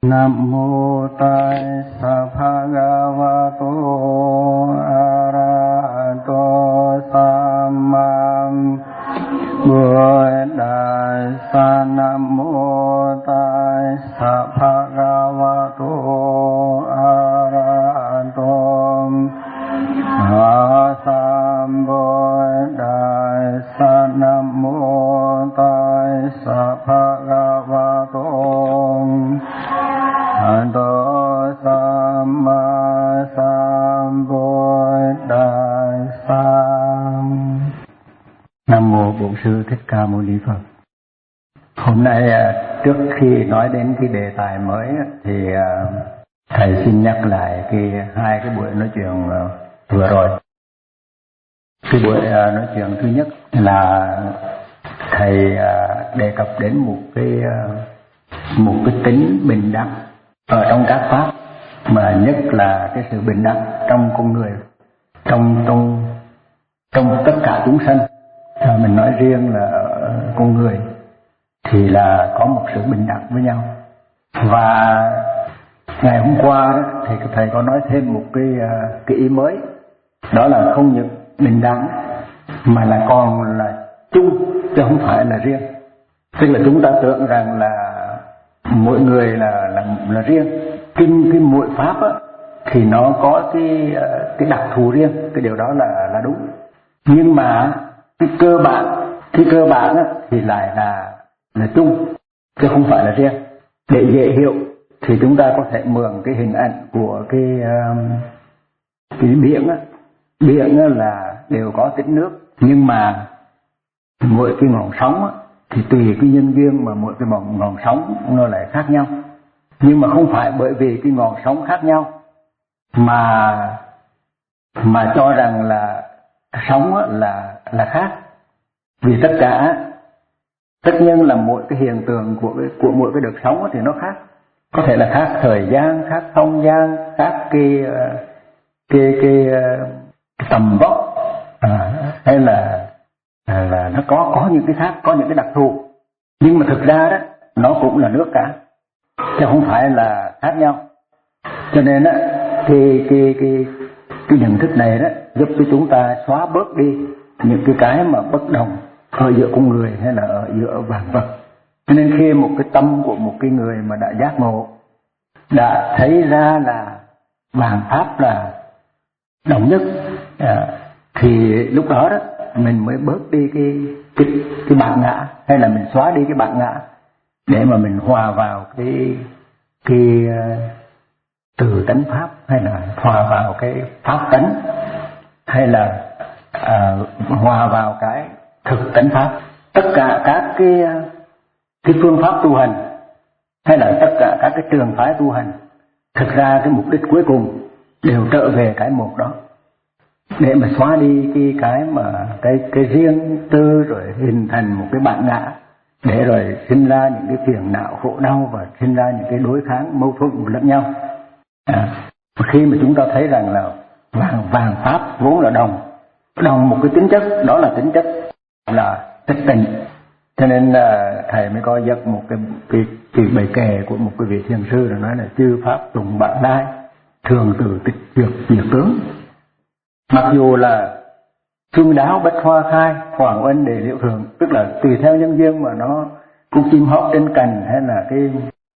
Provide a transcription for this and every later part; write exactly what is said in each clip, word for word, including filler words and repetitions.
Nam mô Tassa Bhagavato Arahato Samma Buddhassa. Nam mô Tassa Bhagavato Arahato Sambuddhassa. Nam mô Tassa Bhagavato Arahato Samma Sambuddhassa. Nam mô Bổn Sư Thích Ca Mâu Ni Phật. Hôm nay trước khi nói đến cái đề tài mới thì thầy xin nhắc lại cái hai cái buổi nói chuyện vừa rồi. Cái buổi nói chuyện thứ nhất là thầy đề cập đến một cái một cái tính bình đẳng ở trong các pháp, mà nhất là cái sự bình đẳng trong con người, trong trong trong tất cả chúng sanh. À, mình nói riêng là ở con người thì là có một sự bình đẳng với nhau. Và ngày hôm qua đó, thì thầy có nói thêm một cái cái ý mới, đó là không những bình đẳng mà là còn là chung chứ không phải là riêng. Tức là chúng ta tưởng rằng là mỗi người là là là riêng, kinh cái mỗi pháp á, thì nó có cái cái đặc thù riêng, cái điều đó là là đúng. Nhưng mà cái cơ bản cái cơ bản á, thì lại là là chung chứ không phải là riêng. Để dễ hiểu thì chúng ta có thể mượn cái hình ảnh của cái cái biển á. Biển á là đều có tích nước, nhưng mà mỗi cái ngọn sóng á, thì tùy cái nhân duyên mà mỗi cái ngọn, ngọn sóng nó lại khác nhau. Nhưng mà không phải bởi vì cái ngọn sóng khác nhau mà mà cho rằng là sóng á, là là khác. Vì tất cả tất nhiên là mỗi cái hiện tượng của cái, của mỗi cái đợt sóng á, thì nó khác. Có thể là khác thời gian, khác không gian, khác cái cái cái, cái tầm vóc, à, hay là là nó có có những cái khác, có những cái đặc thù. Nhưng mà thực ra đó nó cũng là nước cả, chứ không phải là khác nhau. Cho nên á thì cái cái cái nhận thức này đó giúp cho chúng ta xóa bớt đi những cái cái mà bất đồng ở giữa con người hay là ở giữa vạn vật. Cho nên khi một cái tâm của một cái người mà đã giác ngộ, đã thấy ra là vạn pháp là đồng nhất, à, thì lúc đó đó mình mới bớt đi cái cái cái bản ngã, hay là mình xóa đi cái bản ngã để mà mình hòa vào cái cái uh, từ tánh pháp, hay là hòa vào cái pháp tánh, hay là uh, hòa vào cái thực tánh pháp. Tất cả các cái cái phương pháp tu hành, hay là tất cả các cái trường phái tu hành, thực ra cái mục đích cuối cùng đều trở về cái một đó, để mà xóa đi cái cái mà cái cái riêng tư, rồi hình thành một cái bản ngã, để rồi sinh ra những cái phiền não khổ đau và sinh ra những cái đối kháng mâu thuẫn lẫn nhau. À, khi mà chúng ta thấy rằng là vàng vàng pháp vốn là đồng đồng một cái tính chất, đó là tính chất là tịch tịnh. Cho nên là thầy mới có giật một cái cái, cái bài kệ của một cái vị thiền sư, là nói là chư pháp tùng bản lai, thường từ tịch diệt diệt tướng. Mặc dù là xuân đáo bách hoa khai, hoàng oanh đề liễu thường, tức là tùy theo nhân duyên mà nó cũng chim hót trên cành, hay là cái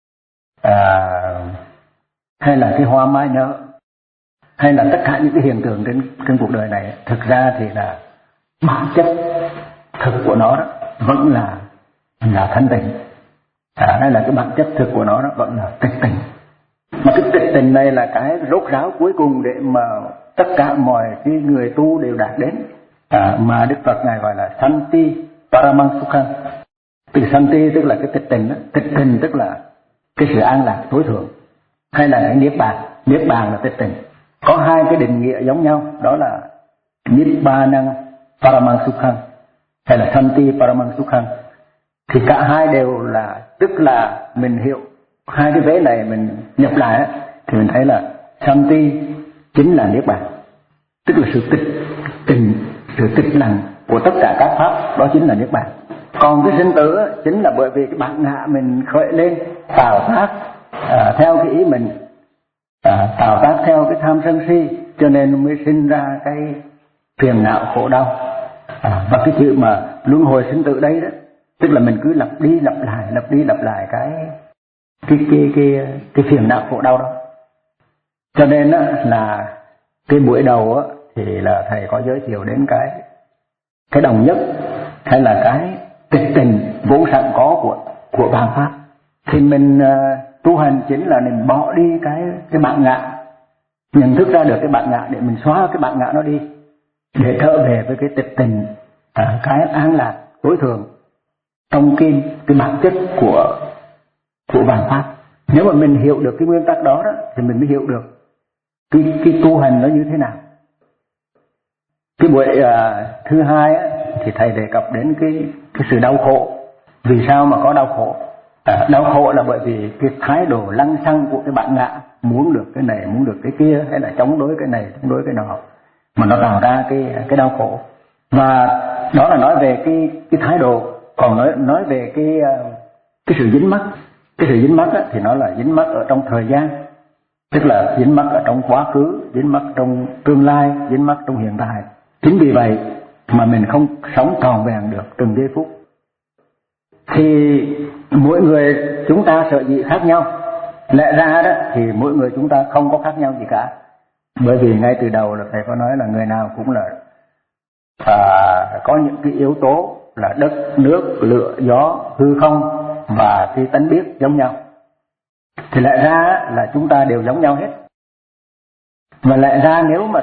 à, hay là cái hoa mai nở, hay là tất cả những cái hiện tượng trên trên cuộc đời này, thực ra thì là bản chất thực của nó đó vẫn là là thanh tịnh. À, hay là cái bản chất thực của nó đó vẫn là tịch tịnh. Mà cái tịch tịnh này là cái rốt ráo cuối cùng để mà tất cả mọi cái người tu đều đạt đến, à, mà Đức Phật ngài gọi là Santi Paramang Sukhan. Từ Santi tức là cái tịch tịnh đó. Tịch tịnh tức là cái sự an lạc tối thượng, hay là cái niết bàn. Niết bàn là tịch tịnh. Có hai cái định nghĩa giống nhau, đó là Nibbana Paramang Sukhan hay là Santi Paramang Sukhan. Thì cả hai đều là, tức là mình hiểu hai cái vế này mình nhập lại á, thì mình thấy là Santi chính là niết bàn, tức là sự tịch tình, sự tịch lặng của tất cả các pháp, đó chính là niết bàn. Còn cái sinh tử chính là bởi vì cái bản ngã mình khởi lên tạo tác, à, theo cái ý mình, à, tạo tác theo cái tham sân si, cho nên mới sinh ra cái phiền não khổ đau. À, và cái chữ mà luân hồi sinh tử đây đó, tức là mình cứ lặp đi lặp lại, lặp đi lặp lại cái cái cái cái cái phiền não khổ đau đó. Cho nên á, là cái buổi đầu á, thì là thầy có giới thiệu đến cái cái đồng nhất, hay là cái tịch tình vốn sẵn có của của vạn pháp. Thì mình uh, tu hành chính là mình bỏ đi cái cái bản ngã, nhận thức ra được cái bản ngã để mình xóa cái bản ngã nó đi, để trở về với cái tịch tình, à, cái an lạc tối thượng trong cái cái bản chất của của vạn pháp. Nếu mà mình hiểu được cái nguyên tắc đó, đó thì mình mới hiểu được cái cái tu hành nó như thế nào. Cái buổi uh, thứ hai á, thì thầy đề cập đến cái cái sự đau khổ. Vì sao mà có đau khổ? À, đau khổ là bởi vì cái thái độ lăng xăng của cái bản ngã, muốn được cái này, muốn được cái kia, hay là chống đối cái này, chống đối cái nọ, mà nó tạo ra cái cái đau khổ. Và đó là nói về cái cái thái độ. Còn nói nói về cái cái sự dính mắc, cái sự dính mắc á, thì nó là dính mắc ở trong thời gian, tức là dính mắc ở trong quá khứ, dính mắc trong tương lai, dính mắc trong hiện tại. Chính vì vậy mà mình không sống trọn vẹn được từng giây phút. Thì mỗi người chúng ta sợ gì khác nhau. Lẽ ra đó thì mỗi người chúng ta không có khác nhau gì cả. Bởi vì ngay từ đầu là thầy có nói là người nào cũng là à, có những cái yếu tố là đất, nước, lửa, gió, hư không và cái tánh biết giống nhau. Thì lẽ ra là chúng ta đều giống nhau hết. Và lẽ ra nếu mà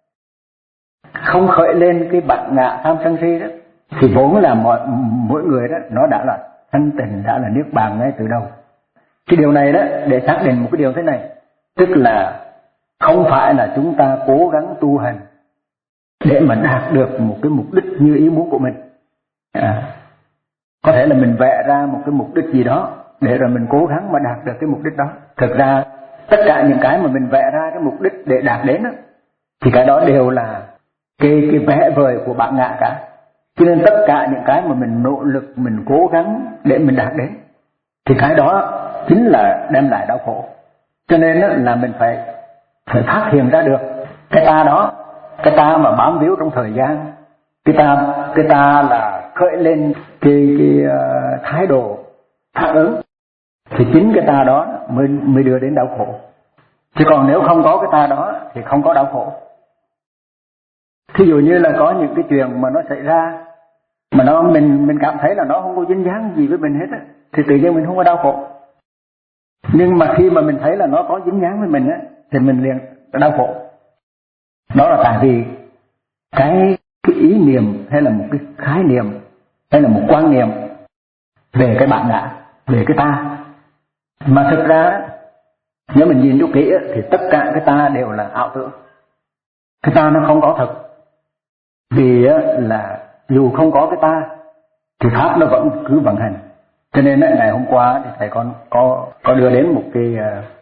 không khởi lên cái bản ngã tham sân si đó, thì vốn là mọi, mỗi người đó nó đã là thanh tịnh, đã là niết bàn ngay từ đầu. Cái điều này đó để xác định một cái điều thế này, tức là không phải là chúng ta cố gắng tu hành để mà đạt được một cái mục đích như ý muốn của mình. À, có thể là mình vẽ ra một cái mục đích gì đó để rồi mình cố gắng mà đạt được cái mục đích đó. Thực ra tất cả những cái mà mình vẽ ra cái mục đích để đạt đến đó, thì cái đó đều là cái cái vẽ vời của bản ngã cả. Cho nên tất cả những cái mà mình nỗ lực, mình cố gắng để mình đạt đến, thì cái đó chính là đem lại đau khổ. Cho nên là mình phải phải phát hiện ra được cái ta đó, cái ta mà bám víu trong thời gian, cái ta cái ta là khởi lên cái cái uh, thái độ phản ứng, thì chính cái ta đó mới mới đưa đến đau khổ. Chứ còn nếu không có cái ta đó thì không có đau khổ. Thí dụ như là có những cái chuyện mà nó xảy ra mà nó mình mình cảm thấy là nó không có dính dáng gì với mình hết á, thì tự nhiên mình không có đau khổ. Nhưng mà khi mà mình thấy là nó có dính dáng với mình á, thì mình liền đau khổ. Đó là tại vì cái cái ý niệm hay là một cái khái niệm hay là một quan niệm về cái bản ngã, về cái ta. Mà thực ra nếu mình nhìn cho kỹ á, thì tất cả cái ta đều là ảo tưởng. Cái ta nó không có thật. Vì á, là dù không có cái ta thì pháp nó vẫn cứ vận hành. Cho nên á, ngày hôm qua thì thầy con có có đưa đến một cái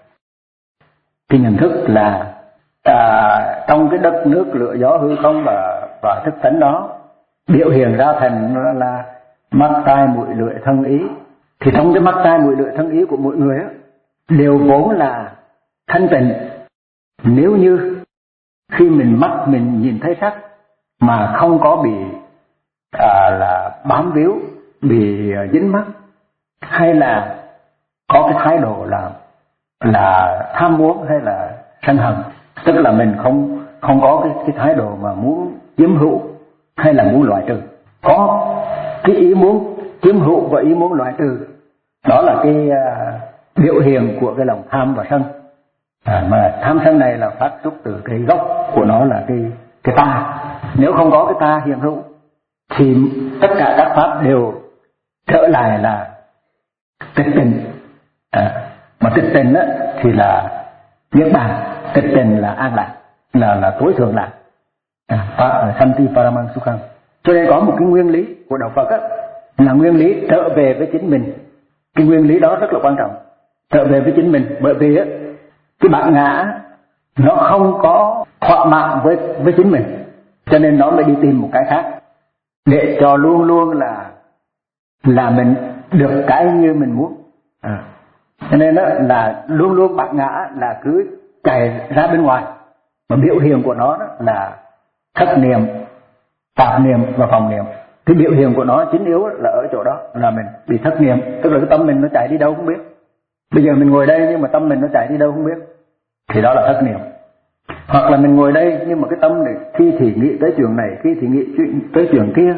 cái nhận thức là à, trong cái đất nước lửa gió hư không và và thức tánh đó biểu hiện ra thành là mắt tai mũi lưỡi thân ý. Thì trong cái mắt tai mũi lưỡi thân ý của mỗi người á, đều vốn là thanh tịnh. Nếu như khi mình mắt mình nhìn thấy sắc mà không có bị à, là bám víu, bị dính mắc, hay là có cái thái độ là là tham muốn hay là sân hận, tức là mình không không có cái cái thái độ mà muốn chiếm hữu hay là muốn loại trừ, có cái ý muốn chiếm hữu và ý muốn loại trừ, đó là cái uh, biểu hiện của cái lòng tham và sân. À, mà tham sân này là phát xuất từ cái gốc của nó là cái cái ta. Nếu không có cái ta hiện hữu thì tất cả các pháp đều trở lại là tịch tình. À, mà tịch tình á, thì là niết bàn, tịch tình là an lạc, là là tối thượng lạc. À, Santi Paramang Sukhang. Cho nên có một cái nguyên lý của đạo Phật á, là nguyên lý trở về với chính mình. Cái nguyên lý đó rất là quan trọng, trở về với chính mình. Bởi vì á, cái bản ngã nó không có thỏa mãn với với chính mình, cho nên nó mới đi tìm một cái khác để cho luôn luôn là là mình được cái như mình muốn. À, Cho nên đó là luôn luôn bát ngã là cứ chạy ra bên ngoài, mà biểu hiện của nó đó là thất niệm, tạp niệm và phòng niệm. Cái biểu hiện của nó chính yếu là ở chỗ đó, là mình bị thất niệm, tức là cái tâm mình nó chạy đi đâu không biết. Bây giờ mình ngồi đây nhưng mà tâm mình nó chạy đi đâu không biết, thì đó là thất niệm. Hoặc là mình ngồi đây nhưng mà cái tâm này khi thì nghĩ tới chuyện này, khi thì nghĩ tới chuyện kia,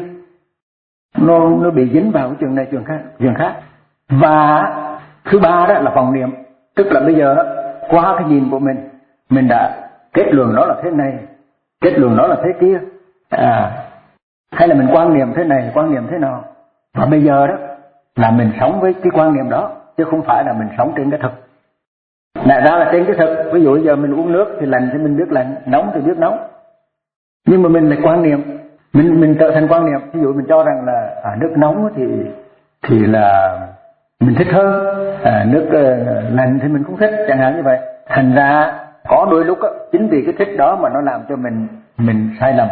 nó nó bị dính vào cái chuyện này chuyện khác chuyện khác. Và thứ ba đó là phòng niệm, tức là bây giờ đó, qua cái nhìn của mình, mình đã kết luận nó là thế này, kết luận nó là thế kia, à, hay là mình quan niệm thế này, quan niệm thế nào. Và bây giờ đó là mình sống với cái quan niệm đó, chứ không phải là mình sống trên cái thực. Lại ra là trên cái thực, ví dụ bây giờ mình uống nước thì lạnh thì mình biết lạnh, nóng thì biết nóng. Nhưng mà mình lại quan niệm, mình mình trở thành quan niệm. Ví dụ mình cho rằng là à, nước nóng thì thì là mình thích hơn, à, nước uh, lạnh thì mình không thích, chẳng hạn như vậy. Thành ra có đôi lúc đó, chính vì cái thích đó mà nó làm cho mình mình sai lầm.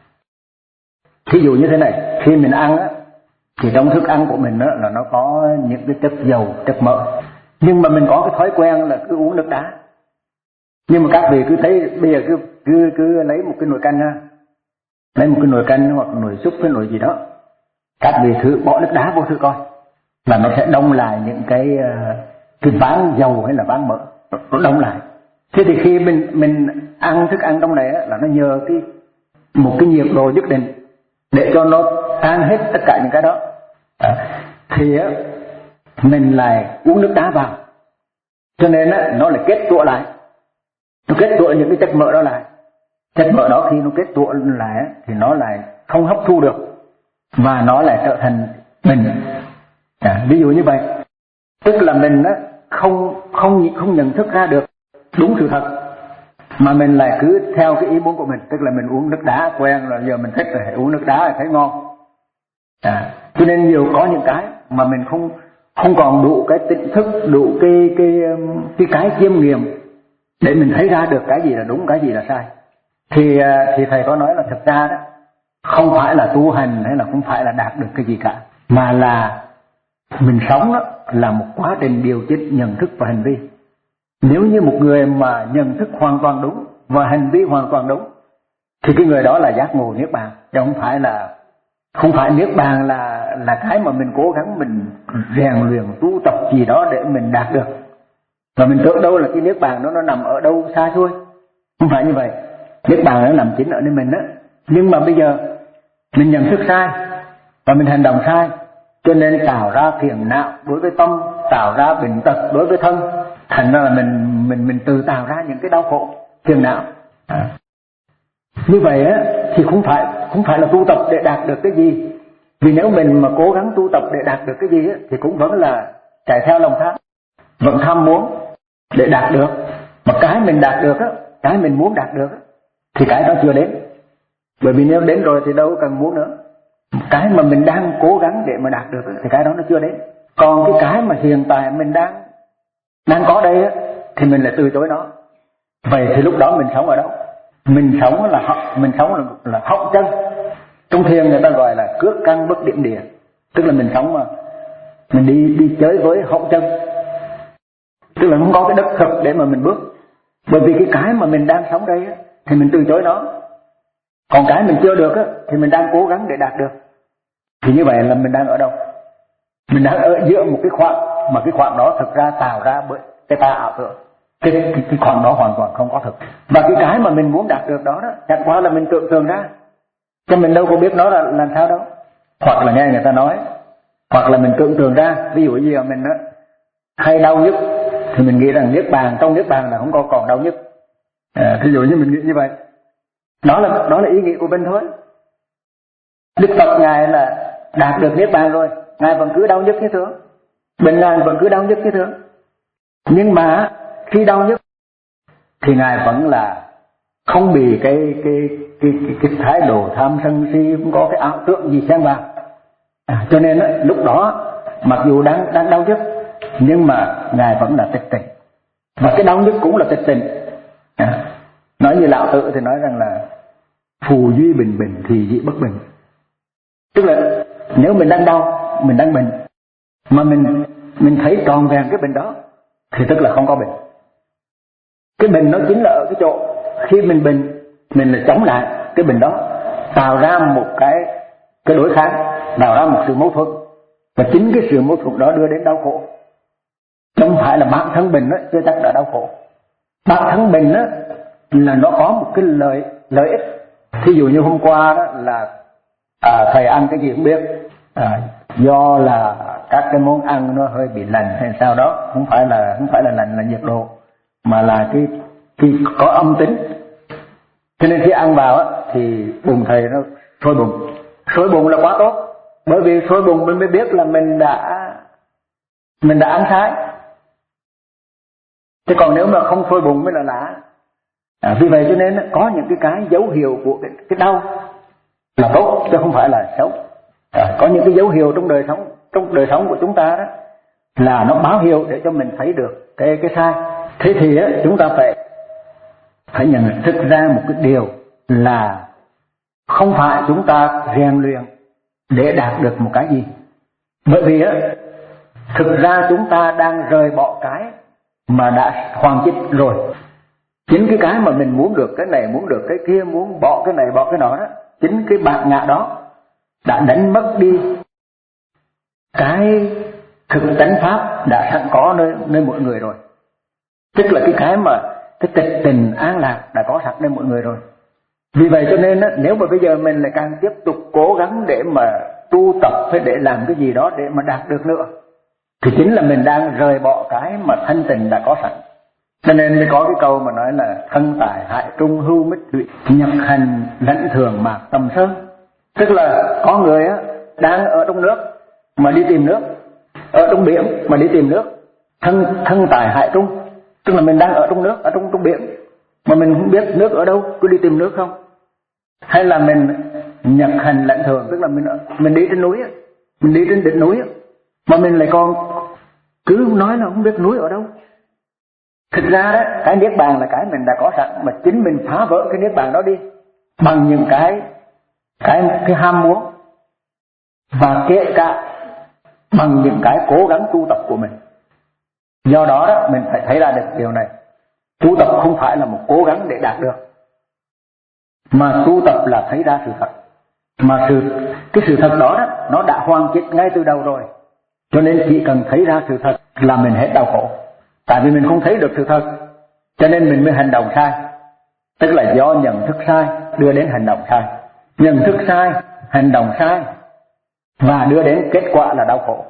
Ví dụ như thế này, khi mình ăn á, thì trong thức ăn của mình á, là nó có những cái chất dầu, chất mỡ. Nhưng mà mình có cái thói quen là cứ uống nước đá. Nhưng mà các vị cứ thấy bây giờ cứ cứ cứ lấy một cái nồi canh ha, lấy một cái nồi canh hoặc nồi súp cái nồi gì đó, các vị thử bỏ nước đá vô thử coi, là nó sẽ đông lại những cái cái ván dầu hay là ván mỡ, nó đông lại. Thế thì khi mình mình ăn thức ăn trong này á, là nó nhờ cái một cái nhiệt độ nhất định để cho nó tan hết tất cả những cái đó, à, thì á mình lại uống nước đá vào, cho nên á nó lại kết tụ lại, nó kết tụ những cái chất mỡ đó lại. Chất mỡ đó khi nó kết tụ lại á, thì nó lại không hấp thu được và nó lại trở thành bệnh. À, ví dụ như vậy, tức là mình á không không không nhận thức ra được đúng sự thật, mà mình lại cứ theo cái ý muốn của mình, tức là mình uống nước đá quen rồi, giờ mình thích rồi uống nước đá là thấy ngon. À, cho nên nhiều có những cái mà mình không không còn đủ cái tỉnh thức, đủ cái cái cái cái chiêm nghiệm để mình thấy ra được cái gì là đúng, cái gì là sai. Thì thì thầy có nói là thực ra đó không phải là tu hành hay là không phải là đạt được cái gì cả, mà là mình sống đó là một quá trình điều chỉnh nhận thức và hành vi. Nếu như một người mà nhận thức hoàn toàn đúng và hành vi hoàn toàn đúng thì cái người đó là giác ngộ niết bàn, chứ không phải là không phải niết bàn là là cái mà mình cố gắng mình rèn luyện tu tập gì đó để mình đạt được. Và mình tưởng đâu là cái niết bàn đó nó nằm ở đâu xa xôi, không phải như vậy. Niết bàn nó nằm chính ở nơi mình đó. Nhưng mà bây giờ mình nhận thức sai và mình hành động sai, cho nên tạo ra phiền não đối với tâm, tạo ra bệnh tật đối với thân. Thành ra là mình mình mình tự tạo ra những cái đau khổ, phiền não. À. Như vậy á thì không phải không phải là tu tập để đạt được cái gì. Vì nếu mình mà cố gắng tu tập để đạt được cái gì á, thì cũng vẫn là chạy theo lòng tham, vẫn tham muốn để đạt được. Mà cái mình đạt được á, cái mình muốn đạt được á, thì cái đó chưa đến. Bởi vì nếu đến rồi thì đâu cần muốn nữa. Cái mà mình đang cố gắng để mà đạt được á, thì cái đó nó chưa đến. Còn cái cái mà hiện tại mình đang đang có đây á, thì mình lại từ chối nó. Vậy thì lúc đó mình sống ở đâu? Mình sống là học, mình sống là, là hậu chân. Trong thiền người ta gọi là cước căn bất điểm địa, tức là mình sống mà mình đi đi chơi với hậu chân, tức là không có cái đất thực để mà mình bước. Bởi vì cái cái mà mình đang sống đây á, thì mình từ chối nó. Còn cái mình chưa được á, thì mình đang cố gắng để đạt được. Thì như vậy là mình đang ở đâu? Mình đang ở giữa một cái khoảng, mà cái khoảng đó thực ra tạo ra bởi cái ta ảo tưởng. Cái, cái, cái khoảng đó hoàn toàn không có thực. Và cái cái mà mình muốn đạt được đó, đó chẳng qua là mình tưởng tượng ra, chứ mình đâu có biết nó là làm sao đâu. Hoặc là nghe người ta nói, hoặc là mình tưởng tượng ra. Ví dụ như là mình á hay đau nhức thì mình nghĩ rằng niết bàn, trong niết bàn là không có còn đau nhức. À, ví dụ như mình nghĩ như vậy, đó là đó là ý nghĩ của mình thôi. Đức Phật ngài là đạt được niết bàn rồi, ngài vẫn cứ đau nhức như thường, bệnh ngài vẫn cứ đau nhức như thường. Nhưng mà khi đau nhức thì ngài vẫn là không bị cái cái cái cái, cái thái độ tham sân si, không có cái ảo tưởng gì xen vào. À, cho nên á, lúc đó mặc dù đang đang đau nhức nhưng mà ngài vẫn là tịch tỉnh, và cái đau nhức cũng là tịch tỉnh. À, nói như Lão Tử thì nói rằng là phù duy bình bình thì dị bất bình, tức là nếu mình đang đau, mình đang bệnh mà mình mình thấy tròn vẹn cái bệnh đó thì tức là không có bệnh. Cái bệnh nó chính là ở cái chỗ khi mình bệnh, mình là chống lại cái bệnh đó, tạo ra một cái cái đối kháng, tạo ra một sự mâu thuẫn, và chính cái sự mâu thuẫn đó đưa đến đau khổ. Không phải là bản thân bệnh đó chưa chắc đã đau khổ. Bản thân bệnh đó là nó có một cái lợi lợi ích. Thí dụ như hôm qua đó là à, thầy ăn cái gì không biết, à, do là các cái món ăn nó hơi bị lạnh hay sao đó, không phải là không phải là lạnh là nhiệt độ, mà là cái cái có âm tính. Cho nên khi ăn vào á, thì bụng thầy nó sôi bụng. Sôi bụng là quá tốt, bởi vì sôi bụng mình mới biết là mình đã mình đã ăn sai. Thế còn nếu mà không sôi bụng mới là lạ. À, vì vậy cho nên có những cái cái dấu hiệu của cái, cái đau là tốt chứ không phải là xấu. À, có những cái dấu hiệu trong đời sống trong đời sống của chúng ta đó là nó báo hiệu để cho mình thấy được cái cái sai. Thế thì á, chúng ta phải phải nhận thức ra một cái điều là không phải chúng ta rèn luyện để đạt được một cái gì. Bởi vì á, thực ra chúng ta đang rời bỏ cái mà đã hoàn chỉnh rồi. Chính cái cái mà mình muốn được cái này, muốn được cái kia, muốn bỏ cái này, bỏ cái nọ đó, chính cái bản ngã đó đã đánh mất đi cái thực tánh pháp đã sẵn có nơi, nơi mỗi người rồi. Tức là cái cái mà cái tịch tình an lạc đã có sẵn nơi mỗi người rồi. Vì vậy cho nên á, nếu mà bây giờ mình lại càng tiếp tục cố gắng để mà tu tập hay để làm cái gì đó để mà đạt được nữa, thì chính là mình đang rời bỏ cái mà thanh tịnh đã có sẵn. Cho nên mới có cái câu mà nói là thân tài hại trung hưu mít thụy, nhập hành lãnh thường mạc tầm sơn. Tức là có người á, đang ở trong nước mà đi tìm nước, ở trong biển mà đi tìm nước. Thân thân tài hại trung, tức là mình đang ở trong nước, ở trong trong biển mà mình không biết nước ở đâu, cứ đi tìm nước không. Hay là mình nhập hành lãnh thường, tức là mình mình đi trên núi, mình đi trên đỉnh núi mà mình lại còn cứ nói là không biết núi ở đâu. Thực ra đó, cái niết bàn là cái mình đã có sẵn, mà chính mình phá vỡ cái niết bàn đó đi bằng những cái cái cái ham muốn, và kể cả bằng những cái cố gắng tu tập của mình. Do đó đó mình phải thấy ra được điều này, tu tập không phải là một cố gắng để đạt được, mà tu tập là thấy ra sự thật. Mà sự cái sự thật đó, đó nó đã hoàn chỉnh ngay từ đầu rồi. Cho nên chỉ cần thấy ra sự thật là mình hết đau khổ. Tại vì mình không thấy được sự thật, cho nên mình mới hành động sai. Tức là do nhận thức sai đưa đến hành động sai, nhận thức sai, hành động sai, và đưa đến kết quả là đau khổ.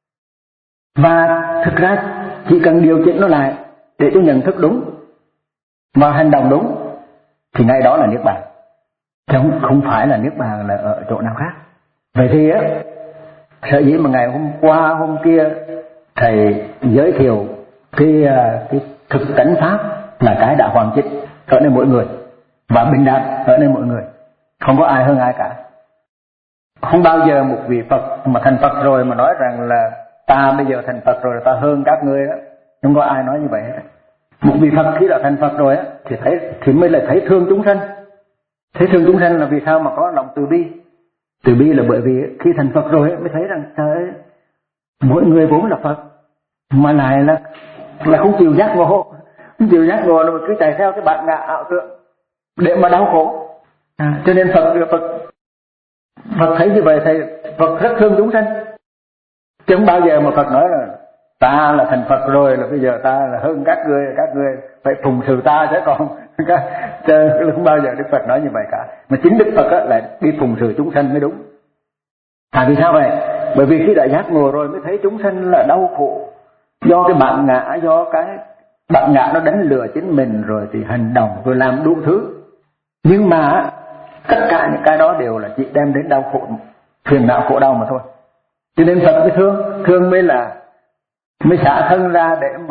Và thực ra chỉ cần điều chỉnh nó lại để cho nhận thức đúng và hành động đúng thì ngay đó là niết bàn, chứ không phải là niết bàn là ở chỗ nào khác. Vậy thì á, sở dĩ mà ngày hôm qua hôm kia thầy giới thiệu cái cái thực tánh pháp là cái đã hoàn chỉnh ở nơi mỗi người và bình đẳng ở nơi mỗi người, không có ai hơn ai cả. Không bao giờ một vị Phật mà thành Phật rồi mà nói rằng là ta bây giờ thành Phật rồi ta hơn các ngươi đó, không có ai nói như vậy hết. Một vị Phật khi đã thành Phật rồi á thì thấy thì mới là thấy thương chúng sanh. Thấy thương chúng sanh là vì sao? Mà có lòng từ bi. Từ bi là bởi vì khi thành Phật rồi mới thấy rằng trời ơi, mỗi người vốn là Phật mà lại là là không chịu giác ngộ, không chịu giác ngộ mà cứ chạy theo cái bản ngã ảo tưởng để mà đau khổ. À, cho nên Phật Phật Phật thấy như vậy thầy Phật rất thương chúng sanh. Chứ không bao giờ mà Phật nói là ta là thành Phật rồi là bây giờ ta là hơn các ngươi, các ngươi phải phụng sự ta, chứ còn chứ không bao giờ Đức Phật nói như vậy cả. Mà chính Đức Phật á, là đi phụng sự chúng sanh mới đúng. Tại vì sao vậy? Bởi vì khi đã giác ngộ rồi mới thấy chúng sanh là đau khổ, do cái bản ngã, do cái bản ngã nó đánh lừa chính mình, rồi thì hành động, rồi làm đủ thứ. Nhưng mà tất cả những cái đó đều là chỉ đem đến đau khổ, phiền não khổ đau mà thôi. Cho nên Phật mới thương, thương mới là mới xả thân ra để mà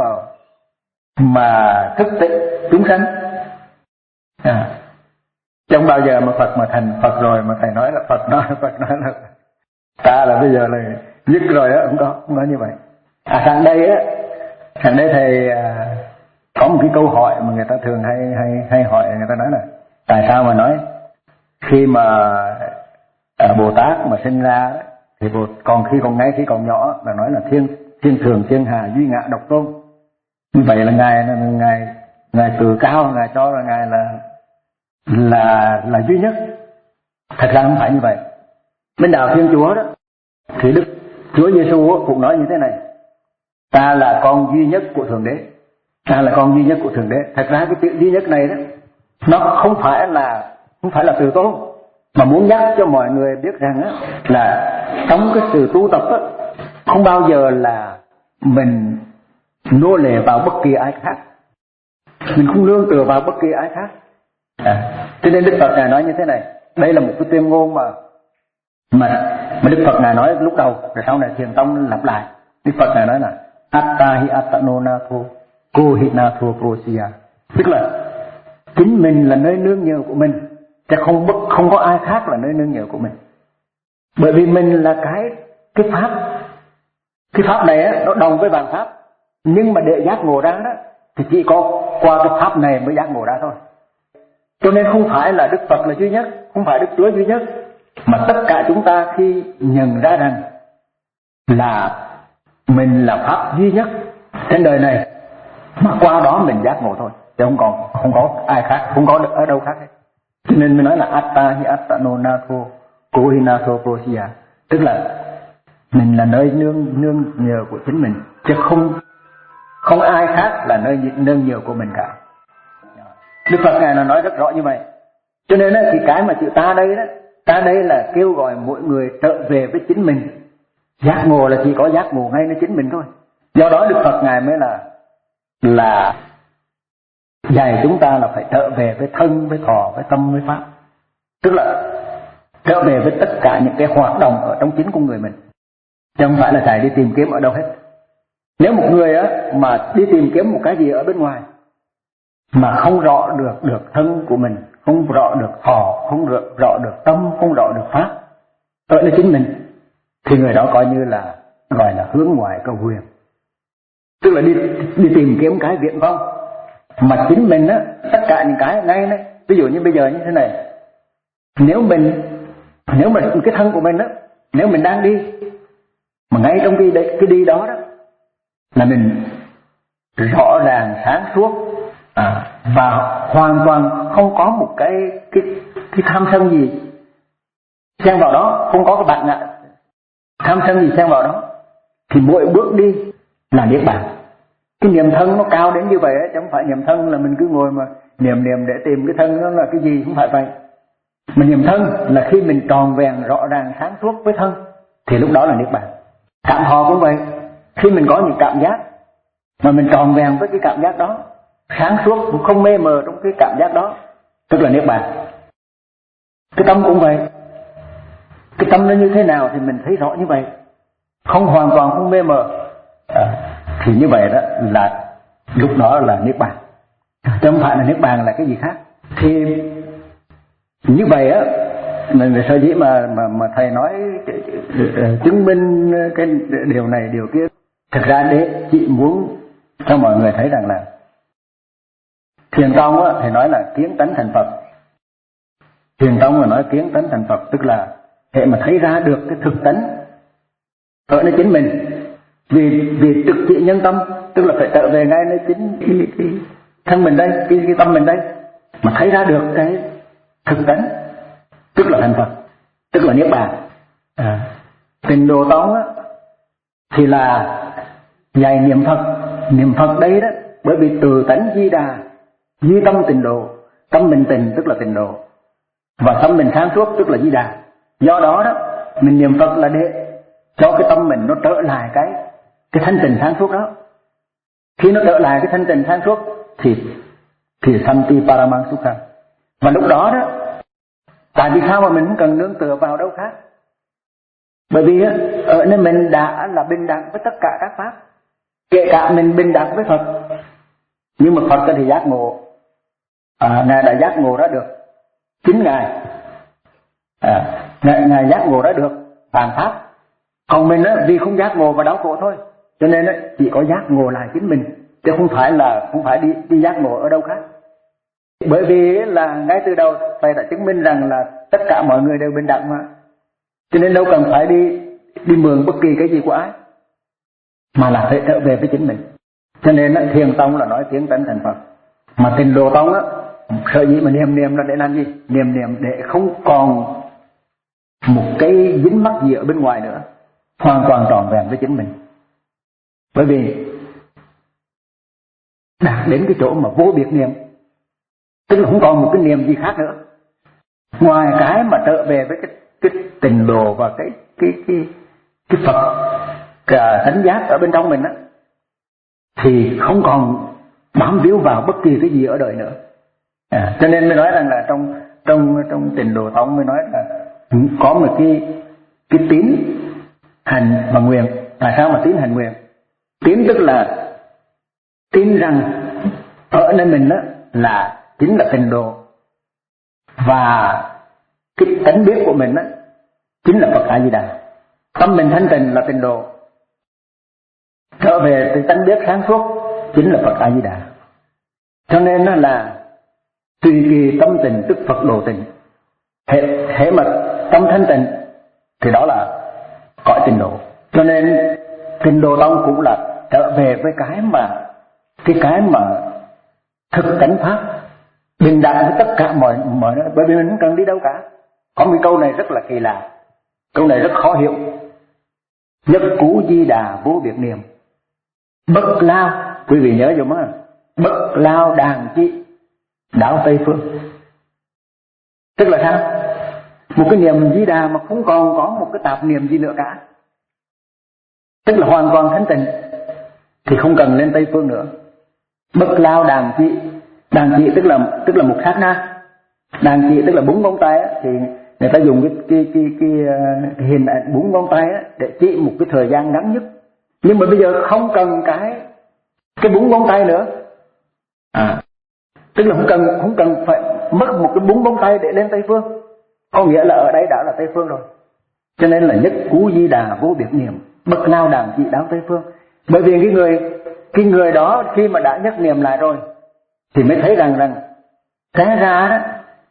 mà thức tỉnh chúng sanh. À, chứ không bao giờ mà Phật mà thành Phật rồi mà thầy nói là Phật nói Phật nói là ta là bây giờ là dứt rồi á, không có không có như vậy. À, sang đây á, sang đây thầy à, có một cái câu hỏi mà người ta thường hay hay hay hỏi, người ta nói là tại sao mà nói khi mà à, Bồ Tát mà sinh ra đó, thì Bồ, còn khi còn ngay khi còn nhỏ là nói là thiên thiên thường thiên hà duy ngã độc tôn. Như vậy là ngài ngài ngài tự cao, ngài cho là ngài là là là duy nhất. Thật ra không phải như vậy. Bên đạo Thiên Chúa đó thì Đức Chúa Giêsu cũng nói như thế này: ta là con duy nhất của Thượng Đế. Ta là con duy nhất của Thượng Đế. Thật ra cái chữ duy nhất này đó, nó không phải là không phải là từ tôn, mà muốn nhắc cho mọi người biết rằng á, là trong cái sự tu tập á, không bao giờ là mình nô lệ vào bất kỳ ai khác, mình không nương tựa vào bất kỳ ai khác. À, cho nên Đức Phật ngài nói như thế này. Đây là một cái tuyên ngôn mà mà mà Đức Phật ngài nói lúc đầu, rồi sau này Thiền Tông lặp lại. Đức Phật ngài nói là Atta hi attano natho ko hi natho prosia, tức là chính mình là nơi nương nhờ của mình, chứ không không có ai khác là nơi nương nhờ của mình. Bởi vì mình là cái cái pháp, cái pháp này á, nó đồng với vạn pháp, nhưng mà để giác ngộ ra đó thì chỉ có qua cái pháp này mới giác ngộ ra thôi. Cho nên không phải là Đức Phật là duy nhất, không phải Đức Chúa duy nhất, mà tất cả chúng ta khi nhận ra rằng là mình là pháp duy nhất trên đời này, mà qua đó mình giác ngộ thôi, chứ không còn không có ai khác, không có ở đâu khác hết. Cho nên mình nói là atta hi attano natho ko hi natho prosia, tức là mình là nơi nương nương nhờ của chính mình, chứ không không ai khác là nơi nương nhờ của mình cả. Đức Phật ngài là nói rất rõ như vậy. Cho nên đó, thì cái mà chữ ta đây đó, ta đây là kêu gọi mỗi người trở về với chính mình. Giác ngộ là chỉ có giác ngộ ngay nơi chính mình thôi. Do đó Đức Phật ngài mới là là dạy chúng ta là phải trở về với thân, với thọ, với tâm, với pháp. Tức là trở về với tất cả những cái hoạt động ở trong chính con người mình, chứ không phải là chạy đi tìm kiếm ở đâu hết. Nếu một người á mà đi tìm kiếm một cái gì ở bên ngoài mà không rõ được được thân của mình, không rõ được thọ, không rõ, rõ được tâm, không rõ được pháp ở nơi chính mình, thì người đó coi như là gọi là hướng ngoại cầu huyền, tức là đi đi tìm kiếm cái viễn vông mà chính mình á, tất cả những cái ngay đấy. Ví dụ như bây giờ như thế này, nếu mình nếu mà cái thân của mình á, nếu mình đang đi mà ngay trong cái cái đi đó đó là mình rõ ràng sáng suốt, à, và hoàn toàn không có một cái cái cái tham sân gì xen vào đó, không có cái bạn ngại tham sân gì xen vào đó, thì mỗi bước đi là niết bàn. Cái niệm thân nó cao đến như vậy ấy, chứ không phải niệm thân là mình cứ ngồi mà niệm niệm để tìm cái thân nó là cái gì, không phải vậy. Mà niệm thân là khi mình tròn vẹn rõ ràng sáng suốt với thân thì lúc đó là niết bàn. Cảm thọ cũng vậy, khi mình có những cảm giác mà mình tròn vẹn với cái cảm giác đó, sáng suốt cũng không mê mờ trong cái cảm giác đó, tức là niết bàn. Cái tâm cũng vậy, cái tâm nó như thế nào thì mình thấy rõ như vậy, không hoàn toàn không mê mờ, à, thì như vậy đó là lúc đó là niết bàn, chứ không phải là niết bàn là cái gì khác. Thì như vậy á, mình sở dĩ mà mà mà thầy nói chứng minh cái điều này điều kia, thực ra để chị muốn cho mọi người thấy rằng là Thiền Tông á, thầy nói là kiến tánh thành Phật. Thiền Tông là nói kiến tánh thành Phật, tức là hệ mà thấy ra được cái thực tánh ở nơi chính mình. Vì vì trực trị nhân tâm, tức là phải trở về ngay nơi chính cái, cái thân mình đây, cái, cái tâm mình đây, mà thấy ra được cái thực tánh, tức là thành Phật, tức là niết bàn. À, Tịnh Độ Tông á thì là dạy niệm Phật. Niệm Phật đây đó, bởi vì từ tánh Di Đà, duy tâm tịnh độ, tâm mình tịnh tức là tịnh độ, và tâm mình sáng suốt tức là Di Đà. Do đó đó mình niệm Phật là để cho cái tâm mình nó trở lại cái cái thanh tịnh sáng suốt đó. Khi nó trở lại cái thanh tịnh sáng suốt thì thì Santi Paramang Sukha. Và lúc đó đó, tại vì sao mà mình không cần nương tựa vào đâu khác? Bởi vì á, ở nơi mình đã là bình đẳng với tất cả các pháp, kể cả mình bình đẳng với Phật. Nhưng mà Phật thì giác ngộ, à, Ngài đã giác ngộ ra được chính Ngài, à, Ngài, Ngài giác ngộ ra được vạn pháp. Còn mình á, vì không giác ngộ và đau khổ thôi, cho nên á, chỉ có giác ngộ lại chính mình, chứ không phải là không phải đi đi giác ngộ ở đâu khác. Bởi vì là ngay từ đầu Thầy đã chứng minh rằng là tất cả mọi người đều bình đẳng mà, cho nên đâu cần phải đi đi mượn bất kỳ cái gì của ai, mà là phải trở về với chính mình. Cho nên á, thiền tông là nói tiếng tánh thành Phật, mà Tịnh Độ tông á, sở dĩ mà niệm niệm là để làm gì? Niệm niệm để không còn một cái dính mắc gì ở bên ngoài nữa, hoàn toàn trọn vẹn với chính mình. Bởi vì đạt đến cái chỗ mà vô biệt niệm, tức là không còn một cái niệm gì khác nữa ngoài cái mà trở về với cái cái Tịnh Độ và cái cái cái cái Phật cả thánh giác ở bên trong mình á, thì không còn bám víu vào bất kỳ cái gì ở đời nữa. À, cho nên mới nói rằng là trong trong trong Tịnh Độ tông mới nói là có một cái cái tín hành và nguyện. Tại sao mà tín hành nguyện? Tín tức là tin rằng ở nơi mình đó là chính là Tịnh Độ, và cái tánh biết của mình đó chính là Phật A Di Đà. Tâm mình thanh tịnh là Tịnh Độ, trở về từ tánh biết sáng suốt chính là Phật A Di Đà. Cho nên nó là tùy kỳ tâm tình tức Phật độ tình. Hệ, hệ mà tâm thanh tịnh thì đó là cõi Tịnh Độ. Cho nên Tịnh Độ tông cũng là trở về với cái mà cái cái mà thực tánh pháp bình đẳng với tất cả mọi mọi nơi. Bởi vì mình không cần đi đâu cả. Có một câu này rất là kỳ lạ, câu này rất khó hiểu. Nhất cú di đà vô biệt niệm, bất lao, quý vị nhớ dùm á, bất lao đàn chi đảo Tây Phương. Tức là sao? Một cái niệm di đà mà không còn có một cái tạp niệm gì nữa cả, tức là hoàn toàn thanh tịnh, thì không cần lên Tây Phương nữa. Bất lao đàn chi, đàn chi tức là tức là một sát na, đàn chi tức là bốn ngón tay á, thì người ta dùng cái cái cái cái, cái hình ảnh bốn ngón tay á để chỉ một cái thời gian ngắn nhất. Nhưng mà bây giờ không cần cái cái bốn ngón tay nữa, à, tức là không cần không cần phải mất một cái bốn ngón tay để lên Tây Phương, có nghĩa là ở đây đã là Tây Phương rồi. Cho nên là nhất cú di đà vô biệt niệm, bất lao đàn chi đáo Tây Phương. Bởi vì cái người cái người đó khi mà đã nhất niệm lại rồi thì mới thấy rằng rằng té ra đó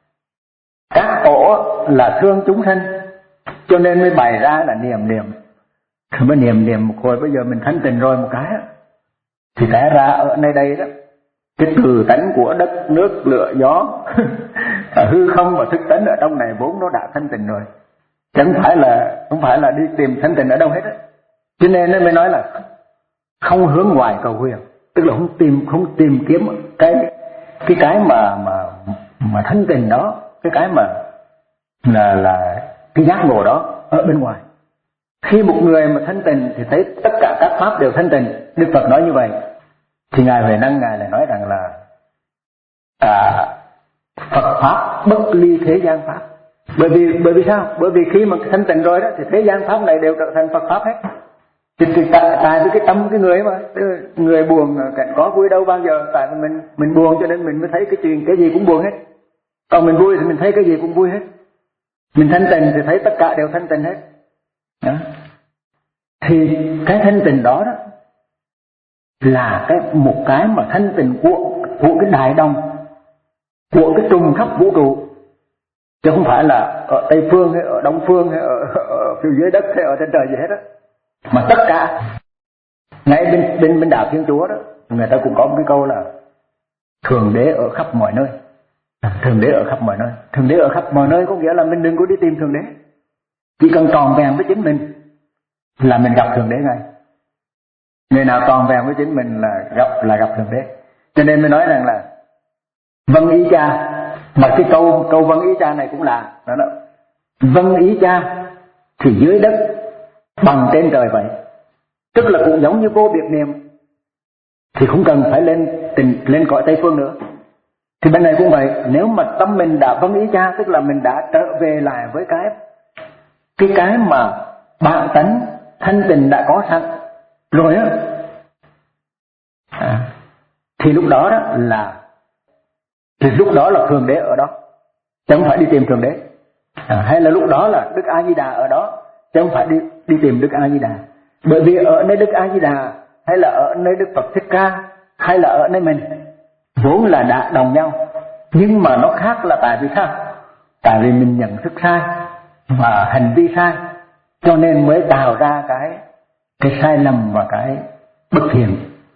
các tổ là thương chúng sanh, cho nên mới bày ra là niệm niệm. Thì mới niệm niệm một hồi, bây giờ mình thanh tịnh rồi một cái thì té ra ở nơi đây đó, cái từ tánh của đất nước lửa gió hư không và thức tánh ở trong này vốn nó đã thanh tịnh rồi, chẳng phải là không phải là đi tìm thanh tịnh ở đâu hết á. Cho nên nó mới nói là không hướng ngoài cầu huyền, tức là không tìm không tìm kiếm cái cái cái mà mà mà thanh tịnh đó, cái cái mà là là cái giác ngộ đó ở bên ngoài. Khi một người mà thanh tịnh thì thấy tất cả các pháp đều thanh tịnh. Đức Phật nói như vậy thì ngài Huệ Năng ngài lại nói rằng là à, Phật pháp bất ly thế gian pháp. Bởi vì bởi vì sao? Bởi vì khi mà thanh tịnh rồi đó thì thế gian pháp này đều trở thành Phật pháp hết. Thì, thì tại, tại vì cái tâm cái người mà người buồn cảnh có vui đâu bao giờ. Tại vì mình mình buồn cho nên mình mới thấy cái chuyện cái gì cũng buồn hết. Còn mình vui thì mình thấy cái gì cũng vui hết. Mình thanh tịnh thì thấy tất cả đều thanh tịnh hết đó. Thì cái thanh tịnh đó đó là cái một cái mà thanh tịnh của của cái đại đồng, của cái trùng khắp vũ trụ, chứ không phải là ở Tây Phương hay ở Đông Phương hay ở, ở phía dưới đất hay ở trên trời gì hết á. Mà tất cả ngay bên bên bên đạo Thiên Chúa đó, người ta cũng có một cái câu là Thượng Đế ở khắp mọi nơi. Thượng Đế ở khắp mọi nơi. Thượng Đế ở khắp mọi nơi có nghĩa là mình đừng có đi tìm Thượng Đế, chỉ cần tròn vẹn với chính mình là mình gặp Thượng Đế ngay. Người nào tròn vẹn với chính mình là gặp là gặp Thượng Đế. Cho nên mới nói rằng là vâng ý cha. Mà cái câu câu vâng ý cha này cũng là đó là vâng ý cha thì dưới đất bằng trên trời vậy. Tức là cũng giống như vô biệt niệm thì không cần phải lên tình, lên cõi Tây Phương nữa. Thì bên này cũng vậy, nếu mà tâm mình đã vâng ý cha, tức là mình đã trở về lại với cái cái cái mà bản tánh thanh tịnh đã có sẵn rồi á, à, thì lúc đó đó là thì lúc đó là Thượng Đế ở đó, chứ không phải đi tìm Thượng Đế. À, hay là lúc đó là Đức A Di Đà ở đó, chứ không phải đi đi tìm Đức A Di Đà. Bởi vì ở nơi Đức A Di Đà hay là ở nơi Đức Phật Thích Ca hay là ở nơi mình vốn là đã đồng nhau, nhưng mà nó khác là tại vì sao? Tại vì mình nhận thức sai và hành vi sai, cho nên mới tạo ra cái cái sai lầm và cái bất thiện.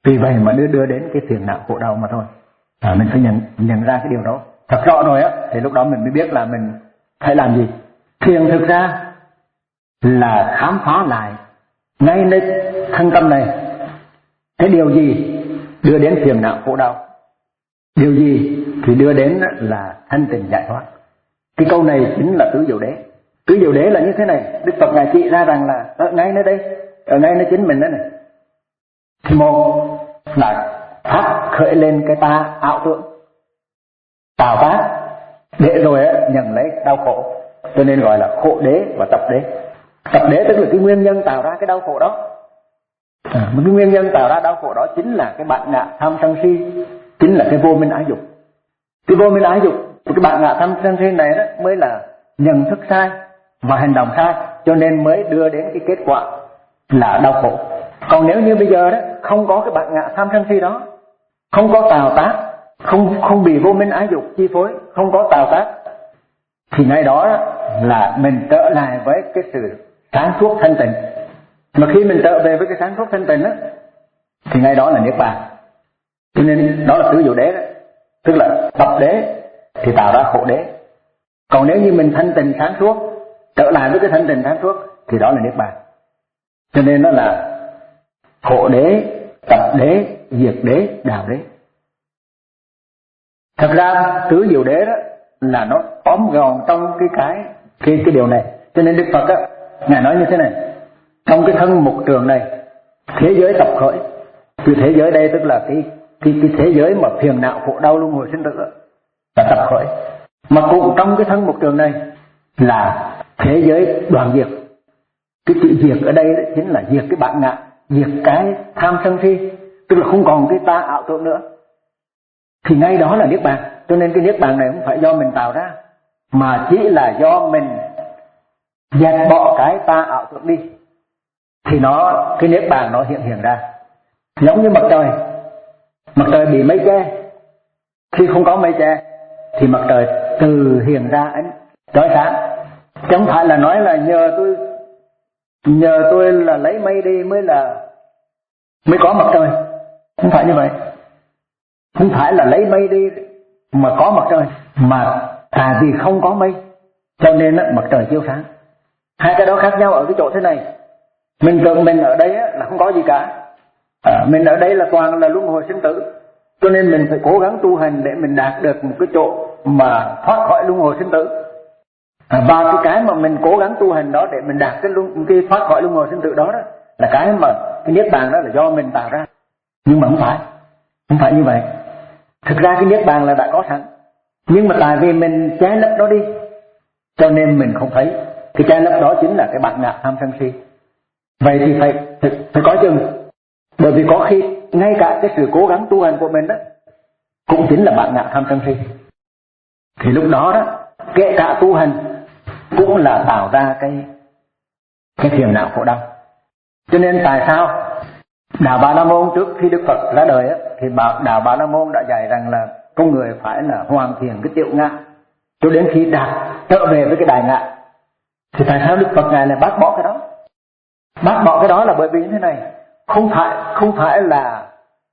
Vì vậy mà đưa đưa đến cái phiền não khổ đau mà thôi. À, mình phải nhận nhận ra cái điều đó thật rõ rồi á, thì lúc đó mình mới biết là mình phải làm gì. Thiền thực ra là khám phá lại ngay nơi thân tâm này cái điều gì đưa đến phiền não khổ đau, điều gì thì đưa đến là thanh tịnh giải thoát. Cái câu này chính là tứ diệu đế. Tứ diệu đế là như thế này, Đức Phật ngài chỉ ra rằng là ở ngay nơi đây, ở ngay nơi chính mình đó này. Thì một là phát khởi lên cái ta ảo tưởng, tạo tác để rồi nhận lấy đau khổ, cho nên gọi là khổ đế và tập đế. Tập đế tức là cái nguyên nhân tạo ra cái đau khổ đó. À, một cái nguyên nhân tạo ra đau khổ đó chính là cái bản ngã tham sân si, chính là cái vô minh ái dục. Cái vô minh ái dục, cái bản ngã tham sân si này đó mới là nhận thức sai và hành động sai, cho nên mới đưa đến cái kết quả là đau khổ. Còn nếu như bây giờ đó không có cái bản ngã tham sân si đó, không có tạo tác, không không bị vô minh ái dục chi phối, không có tạo tác, thì ngay đó, đó là mình trở lại với cái sự sáng suốt thanh tịnh. Mà khi mình trở về với cái sáng suốt thanh tịnh đó, thì ngay đó là niết bàn. Cho nên đó là tứ diệu đế đó. Tức là tập đế thì tạo ra khổ đế. Còn nếu như mình thanh tịnh sáng suốt, trở lại với cái thanh tịnh sáng suốt, thì đó là niết bàn. Cho nên nó là khổ đế, tập đế, diệt đế, đạo đế. Thật ra tứ diệu đế đó là nó tóm gọn trong cái cái cái cái điều này. Cho nên Đức Phật á, ngài nói như thế này: trong cái thân mục trường này, thế giới tập khởi. Từ thế giới đây tức là cái cái cái thế giới mà phiền não khổ đau luân hồi sinh tử là tập khởi. Mà cũng trong cái thân mục trường này là thế giới đoạn diệt. Cái chữ diệt ở đây đó chính là diệt cái bản ngã, diệt cái tham sân si, tức là không còn cái ta ảo tưởng nữa. Thì ngay đó là niết bàn. Cho nên cái niết bàn này không phải do mình tạo ra, mà chỉ là do mình dẹp bỏ cái ta ảo tưởng đi, thì nó cái niết bàn nó hiện hiện ra. Giống như mặt trời, mặt trời bị mây che, khi không có mây che thì mặt trời từ hiện ra ánh chói sáng. Chứ không phải là nói là nhờ tôi nhờ tôi là lấy mây đi mới là mới có mặt trời, không phải như vậy. Không phải là lấy mây đi mà có mặt trời, mà tại vì không có mây cho nên mặt trời chiếu sáng. Hai cái đó khác nhau ở cái chỗ thế này. Mình tưởng mình ở đây là không có gì cả, à, mình ở đây là toàn là luân hồi sinh tử, cho nên mình phải cố gắng tu hành để mình đạt được một cái chỗ mà thoát khỏi luân hồi sinh tử. À, và cái cái mà mình cố gắng tu hành đó để mình đạt cái luân cái thoát khỏi luân hồi sinh tử đó, đó là cái mà cái niết bàn đó là do mình tạo ra. Nhưng mà không phải, không phải như vậy. Thực ra cái niết bàn là đã có sẵn, nhưng mà tại vì mình che lấp nó đi, cho nên mình không thấy. Cái che lấp đó chính là cái bản ngã tham sân si. Vậy thì phải, phải, phải có chừng. Bởi vì có khi ngay cả cái sự cố gắng tu hành của mình đó cũng chính là bản ngã tham sân si. Thì lúc đó đó, kể cả tu hành cũng là tạo ra cái cái phiền não khổ đau. Cho nên tại sao Đạo Bà La Môn trước khi Đức Phật ra đời á, thì Đạo Bà La Môn đã dạy rằng là con người phải là hoàn thiện cái tiểu ngã cho đến khi đạt trở về với cái đại ngã. Thì tại sao Đức Phật ngài lại bác bỏ cái đó? Bác bỏ cái đó là bởi vì như thế này, không phải không phải là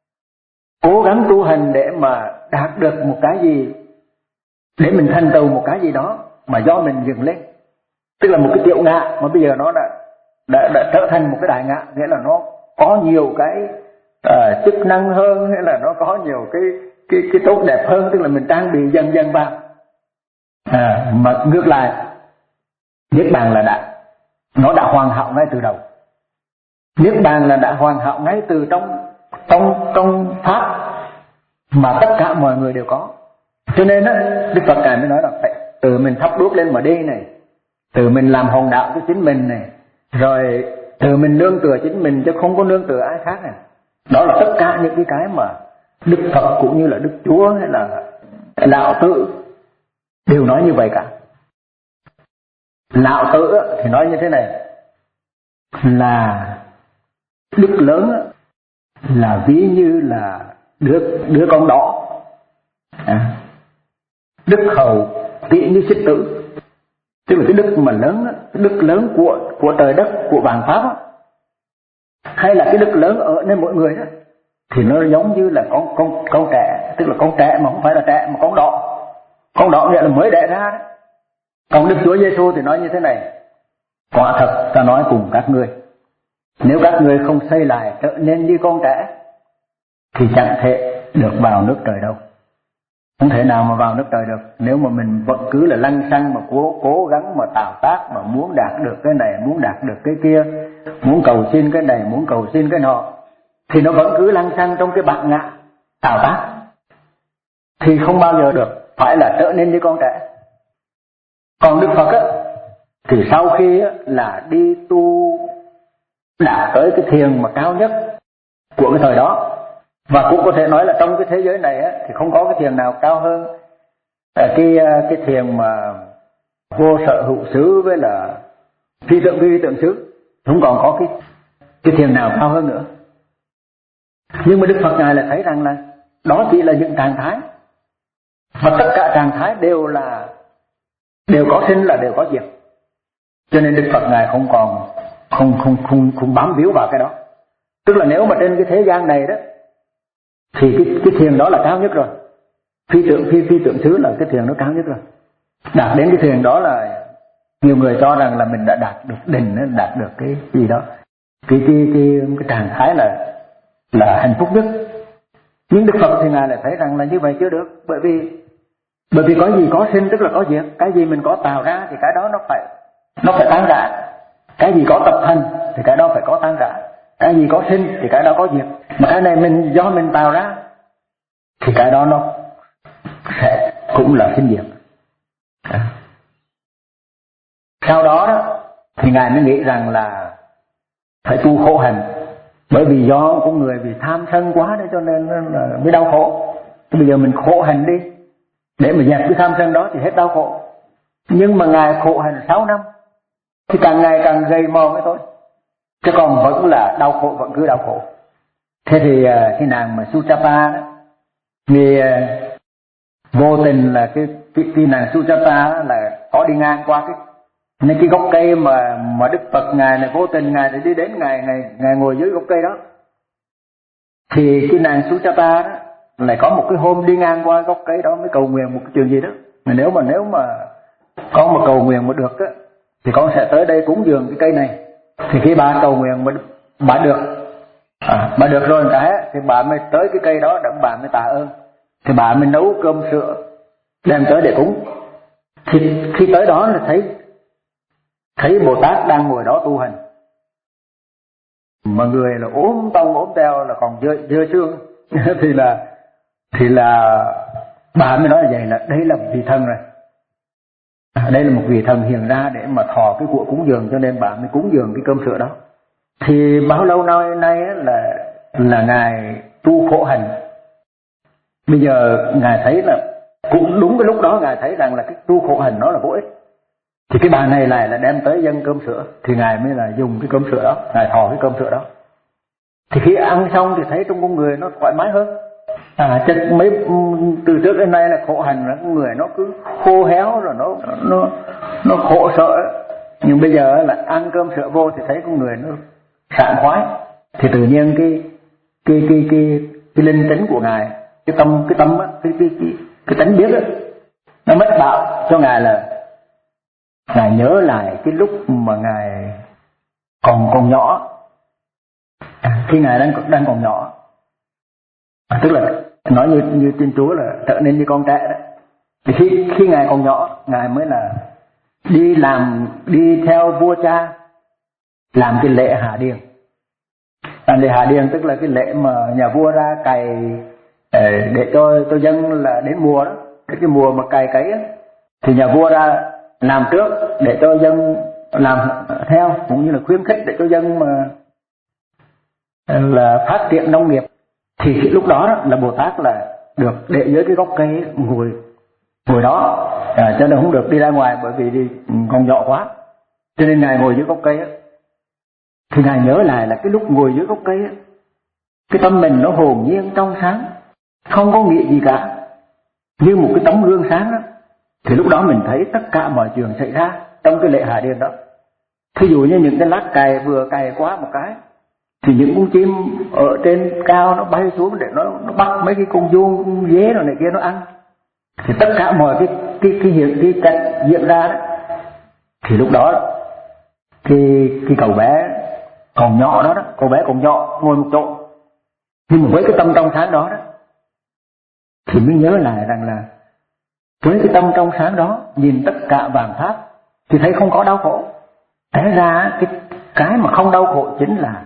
cố gắng tu hành để mà đạt được một cái gì, để mình thành tựu một cái gì đó, mà do mình dừng lên. Tức là một cái tiểu ngã mà bây giờ nó đã đã, đã trở thành một cái đại ngã, nghĩa là nó có nhiều cái uh, chức năng hơn, hay là nó có nhiều cái cái cái tốt đẹp hơn, tức là mình trang bị dần dần vào. À, mà ngược lại, niết bàn là đã nó đã hoàn hảo ngay từ đầu. Niết bàn là đã hoàn hảo ngay từ trong trong trong pháp mà tất cả mọi người đều có. Cho nên á, Đức Phật ngài mới nói là phải từ mình thắp đuốc lên mà đi này, từ mình làm hòn đạo cho chính mình này, rồi từ mình nương tựa chính mình chứ không có nương tựa ai khác này. Đó là tất cả những cái cái mà Đức Phật cũng như là Đức Chúa hay là Lão Tử đều nói như vậy cả. Lão Tử thì nói như thế này, là đức lớn là ví như là đứa đứa con đỏ, à, đức hầu ví như xích tử. Tức là cái đức mà lớn, cái đức lớn của của trời đất, của vạn pháp đó, hay là cái đức lớn ở nơi mỗi người đó, thì nó giống như là con con con trẻ, tức là con trẻ mà không phải là trẻ mà con đỏ. Con đỏ nghĩa là mới đẻ ra đấy. Còn Đức Chúa Giêsu thì nói như thế này: quả thật ta nói cùng các ngươi, nếu các ngươi không xây lại trở nên như con trẻ thì chẳng thể được vào nước trời đâu. Không thể nào mà vào nước trời được nếu mà mình vẫn cứ là lăng xăng mà cố cố gắng mà tạo tác, mà muốn đạt được cái này, muốn đạt được cái kia, muốn cầu xin cái này, muốn cầu xin cái nọ, thì nó vẫn cứ lăng xăng trong cái bản ngã tạo tác, thì không bao giờ được, phải là trở nên như con trẻ. Còn Đức Phật á, thì sau khi á, là đi tu đạt tới cái thiền mà cao nhất của cái thời đó, và cũng có thể nói là trong cái thế giới này á, thì không có cái thiền nào cao hơn cái cái thiền mà vô sở hữu xứ với là phi tượng vi tượng xứ, không còn có cái cái thiền nào cao hơn nữa. Nhưng mà Đức Phật ngài lại thấy rằng là đó chỉ là những trạng thái, và tất cả trạng thái đều là đều có sinh là đều có diệt. Cho nên Đức Phật ngài không còn không không không không bám víu vào cái đó. Tức là nếu mà trên cái thế gian này đó thì cái cái thiền đó là cao nhất rồi. Phi tượng phi phi tượng xứ là cái thiền nó cao nhất rồi. Đạt đến cái thiền đó là nhiều người cho rằng là mình đã đạt được đỉnh, đạt được cái gì đó, cái cái cái cái trạng thái là là hạnh phúc nhất. Nhưng Đức Phật thì ngài lại thấy rằng là như vậy chưa được, bởi vì bởi vì có gì có sinh tức là có diệt. Cái gì mình có tạo ra thì cái đó nó phải nó phải tan rã. Cái gì có tập thành thì cái đó phải có tan rã. Cái gì có sinh thì cái đó có diệt. Mà cái này mình do mình tạo ra thì cái đó nó sẽ cũng là sinh diệt. Sau đó, đó thì ngài mới nghĩ rằng là phải tu khổ hạnh, bởi vì do con người vì tham sân quá đấy cho nên là mới đau khổ. Thì bây giờ mình khổ hạnh đi để mà dẹp cái tham sân đó thì hết đau khổ. Nhưng mà ngài khổ hạnh sáu năm thì càng ngày càng gầy mòn ấy thôi, chứ còn vẫn là đau khổ, vẫn cứ đau khổ. Thế thì cái nàng mà Suchapa đó, vì vô tình là cái cái, cái nàng Suchapa là có đi ngang qua cái nên cái gốc cây mà mà Đức Phật ngài này vô tình ngài đi đến ngài ngài ngài ngồi dưới gốc cây đó. Thì cái nàng Suchapa đó lại có một cái hôm đi ngang qua gốc cây đó mới cầu nguyện một cái chuyện gì đó. Mà nếu mà nếu mà con mà cầu nguyện mà được á thì con sẽ tới đây cúng dường cái cây này. Thì khi bà cầu nguyện mà bà được à, bà được rồi cái thì bà mới tới cái cây đó để bà mới tạ ơn. Thì bà mới nấu cơm sữa đem tới để cúng. Thì khi tới đó là thấy thấy Bồ Tát đang ngồi đó tu hành, mà người là ốm tông ốm teo là còn dơ, dơ xương. thì là thì là bà mới nói là vậy, là đây là một vị thần rồi, à, đây là một vị thần hiện ra để mà thọ cái của cúng dường, cho nên bà mới cúng dường cái cơm sữa đó. Thì bao lâu nay nay là là ngài tu khổ hạnh. Bây giờ ngài thấy là cũng đúng cái lúc đó ngài thấy rằng là cái tu khổ hạnh nó là vô ích. Thì cái bà này lại là đem tới dâng cơm sữa, thì ngài mới là dùng cái cơm sữa đó, ngài thọ cái cơm sữa đó. Thì khi ăn xong thì thấy trong con người nó thoải mái hơn. À, chắc mấy từ trước đến nay là khổ hành là con người nó cứ khô héo rồi nó nó nó khổ sợ. Nhưng bây giờ là ăn cơm sữa vô thì thấy con người nó sảng khoái. Thì tự nhiên cái cái cái cái cái linh tính của ngài, cái tâm cái tâm á, cái cái cái cái tánh biết á, nó mất đạo cho ngài là ngài nhớ lại cái lúc mà ngài còn còn nhỏ. À, khi ngài đang đang còn nhỏ, à, tức là nói như như Thiên Chúa là trở nên như con trẻ đấy. Thì khi khi ngài còn nhỏ, ngài mới là đi làm đi theo vua cha làm cái lễ hạ điền. Làm lễ hạ điền tức là cái lễ mà nhà vua ra cày để cho cho dân là đến mùa đó, cái cái mùa mà cày cấy á, thì nhà vua ra làm trước để cho dân làm theo, cũng như là khuyến khích để cho dân mà là phát triển nông nghiệp. Thì lúc đó, đó là Bồ Tát là được để dưới cái gốc cây ngồi ngồi đó, à, cho nên không được đi ra ngoài bởi vì đi còn nhỏ quá, cho nên ngài ngồi dưới gốc cây á. Thì ngài nhớ lại là cái lúc ngồi dưới gốc cây á, cái tâm mình nó hồn nhiên trong sáng, không có nghĩ gì cả, như một cái tấm gương sáng đó. Thì lúc đó mình thấy tất cả mọi chuyện xảy ra trong cái lễ hạ điền đó. Thí dụ như những cái lát cày vừa cày quá một cái thì những con chim ở trên cao nó bay xuống để nó nó bắt mấy cái con vuông dế rồi này kia nó ăn. Thì tất cả mọi cái cái cái hiện cái cảnh diễn ra đó, thì lúc đó cái cái cậu bé còn nhỏ đó đó, cậu bé còn nhỏ ngồi một chỗ, nhưng mà với cái tâm trong sáng đó đó thì mới nhớ lại rằng là với cái tâm trong sáng đó nhìn tất cả vạn pháp thì thấy không có đau khổ. Té ra cái cái mà không đau khổ chính là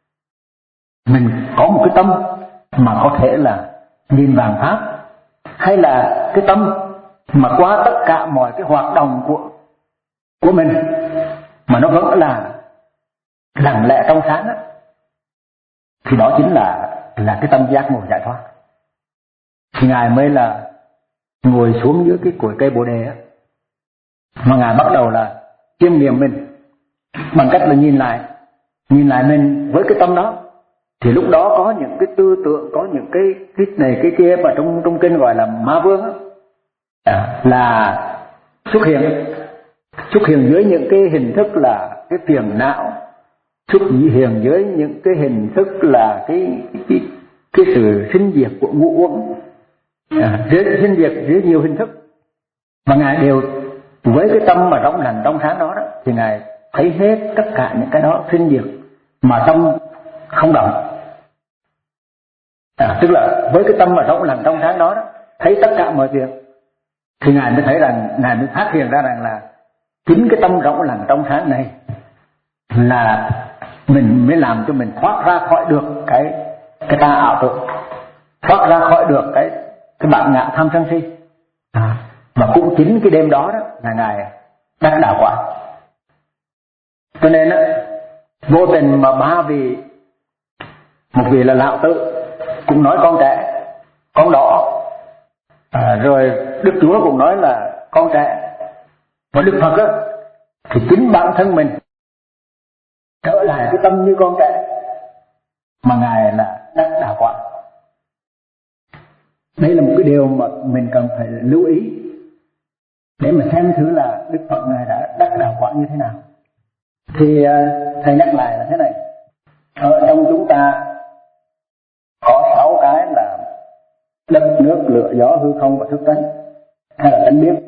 mình có một cái tâm mà có thể là nhìn vạn pháp, hay là cái tâm mà qua tất cả mọi cái hoạt động của của mình mà nó vẫn là lặng lẽ trong sáng đó, thì đó chính là là cái tâm giác ngộ giải thoát. Thì ngài mới là ngồi xuống dưới cái cội cây bồ đề á, mà ngài bắt đầu là chiêm nghiệm mình bằng cách là nhìn lại nhìn lại mình với cái tâm đó. Thì lúc đó có những cái tư tưởng, có những cái cái này cái kia mà trong trong kinh gọi là ma vương á, à, là xuất hiện xuất hiện dưới những cái hình thức là cái phiền não, xuất hiện dưới những cái hình thức là cái cái cái sự sinh diệt của ngũ uẩn, à, dưới sinh diệt dưới nhiều hình thức, mà ngài đều với cái tâm mà rộng lành trong sáng đó, đó thì ngài thấy hết tất cả những cái đó sinh diệt mà tâm không động. À, tức là với cái tâm mà rộng lành trong sáng đó, đó thấy tất cả mọi việc, thì ngài mới thấy rằng ngài mới phát hiện ra rằng là chính cái tâm rộng lành trong sáng này là mình mới làm cho mình thoát ra khỏi được cái cái ta ảo tưởng, thoát ra khỏi được cái cái bản ngã tham sân si. À, và cũng chính cái đêm đó đó là ngài đắc đạo quả. Cho nên đó, vô tình mà ba vị, một vị là lão tử cũng nói con trẻ, con đỏ, à, rồi Đức Chúa cũng nói là con trẻ, và Đức Phật á thì chính bản thân mình trở lại cái tâm như con trẻ mà ngài là đắc đạo quả. Đây là một cái điều mà mình cần phải lưu ý để mà xem thử là Đức Phật ngài đã đắc đạo quả như thế nào. Thì thầy nhắc lại là thế này, ở trong chúng ta có sáu cái là đất, nước, lửa, gió, hư không và thức tánh, hay là tánh biết,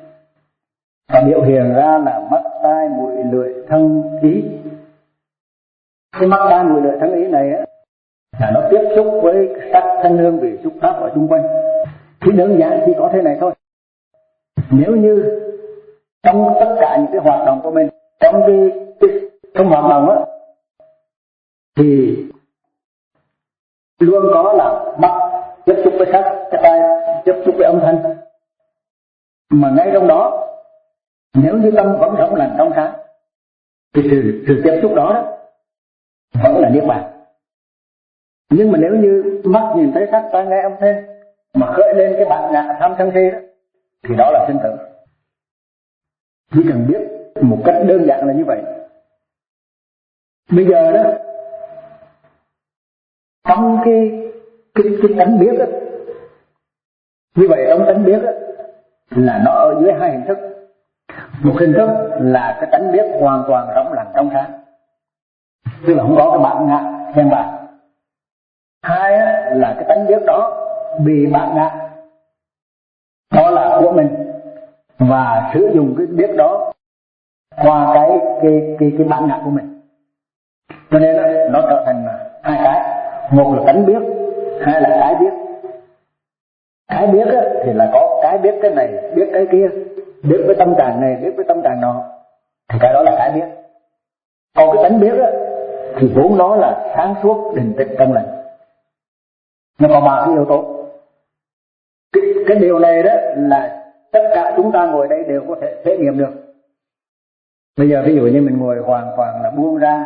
và biểu hiện ra là mắt, tai, mũi, lưỡi, thân, ý. Cái mắt, tai, mũi, lưỡi, thân, ý này á là nó tiếp xúc với sắc, thanh, hương, vị, xúc, pháp ở xung quanh. Thì đơn giản chỉ có thế này thôi. Nếu như trong tất cả những cái hoạt động của mình, trong cái, cái trong hoạt động á, thì luôn có là mắt tiếp xúc với sắc, cái tai tiếp xúc với âm thanh, mà ngay trong đó nếu như tâm vẫn rộng lành trong sáng thì sự, sự tiếp xúc đó, đó vẫn là niết bàn. Nhưng mà nếu như mắt nhìn thấy sắc, tai nghe âm thanh mà khởi lên cái bản ngã tham sân si đó, thì đó là sinh tử. Chỉ cần biết một cách đơn giản là như vậy. Bây giờ đó, trong cái cái cái tánh biết đó, như vậy trong tánh biết đó, là nó ở dưới hai hình thức. Một hình thức là cái tánh biết hoàn toàn rộng lành trong sáng, tức là không có cái bản ngã khen bạc. Hai là cái tánh biết đó bị bản ngã, đó là của mình, và sử dụng cái biết đó qua cái cái cái cái bản ngã của mình. Cho nên đó, nó trở thành hai cái, một là tánh biết, hai là cái biết. Cái biết á, thì là có cái biết cái này, biết cái kia, biết với tâm trạng này, biết với tâm trạng nọ, thì cái đó là cái biết. Còn cái tánh biết á, thì vốn nó là sáng suốt, định tĩnh, trong lành. Nó có ba cái yếu tố. Cái, cái điều này đó là tất cả chúng ta ngồi đây đều có thể thể nghiệm được. Bây giờ ví dụ như mình ngồi hoàn toàn là buông ra,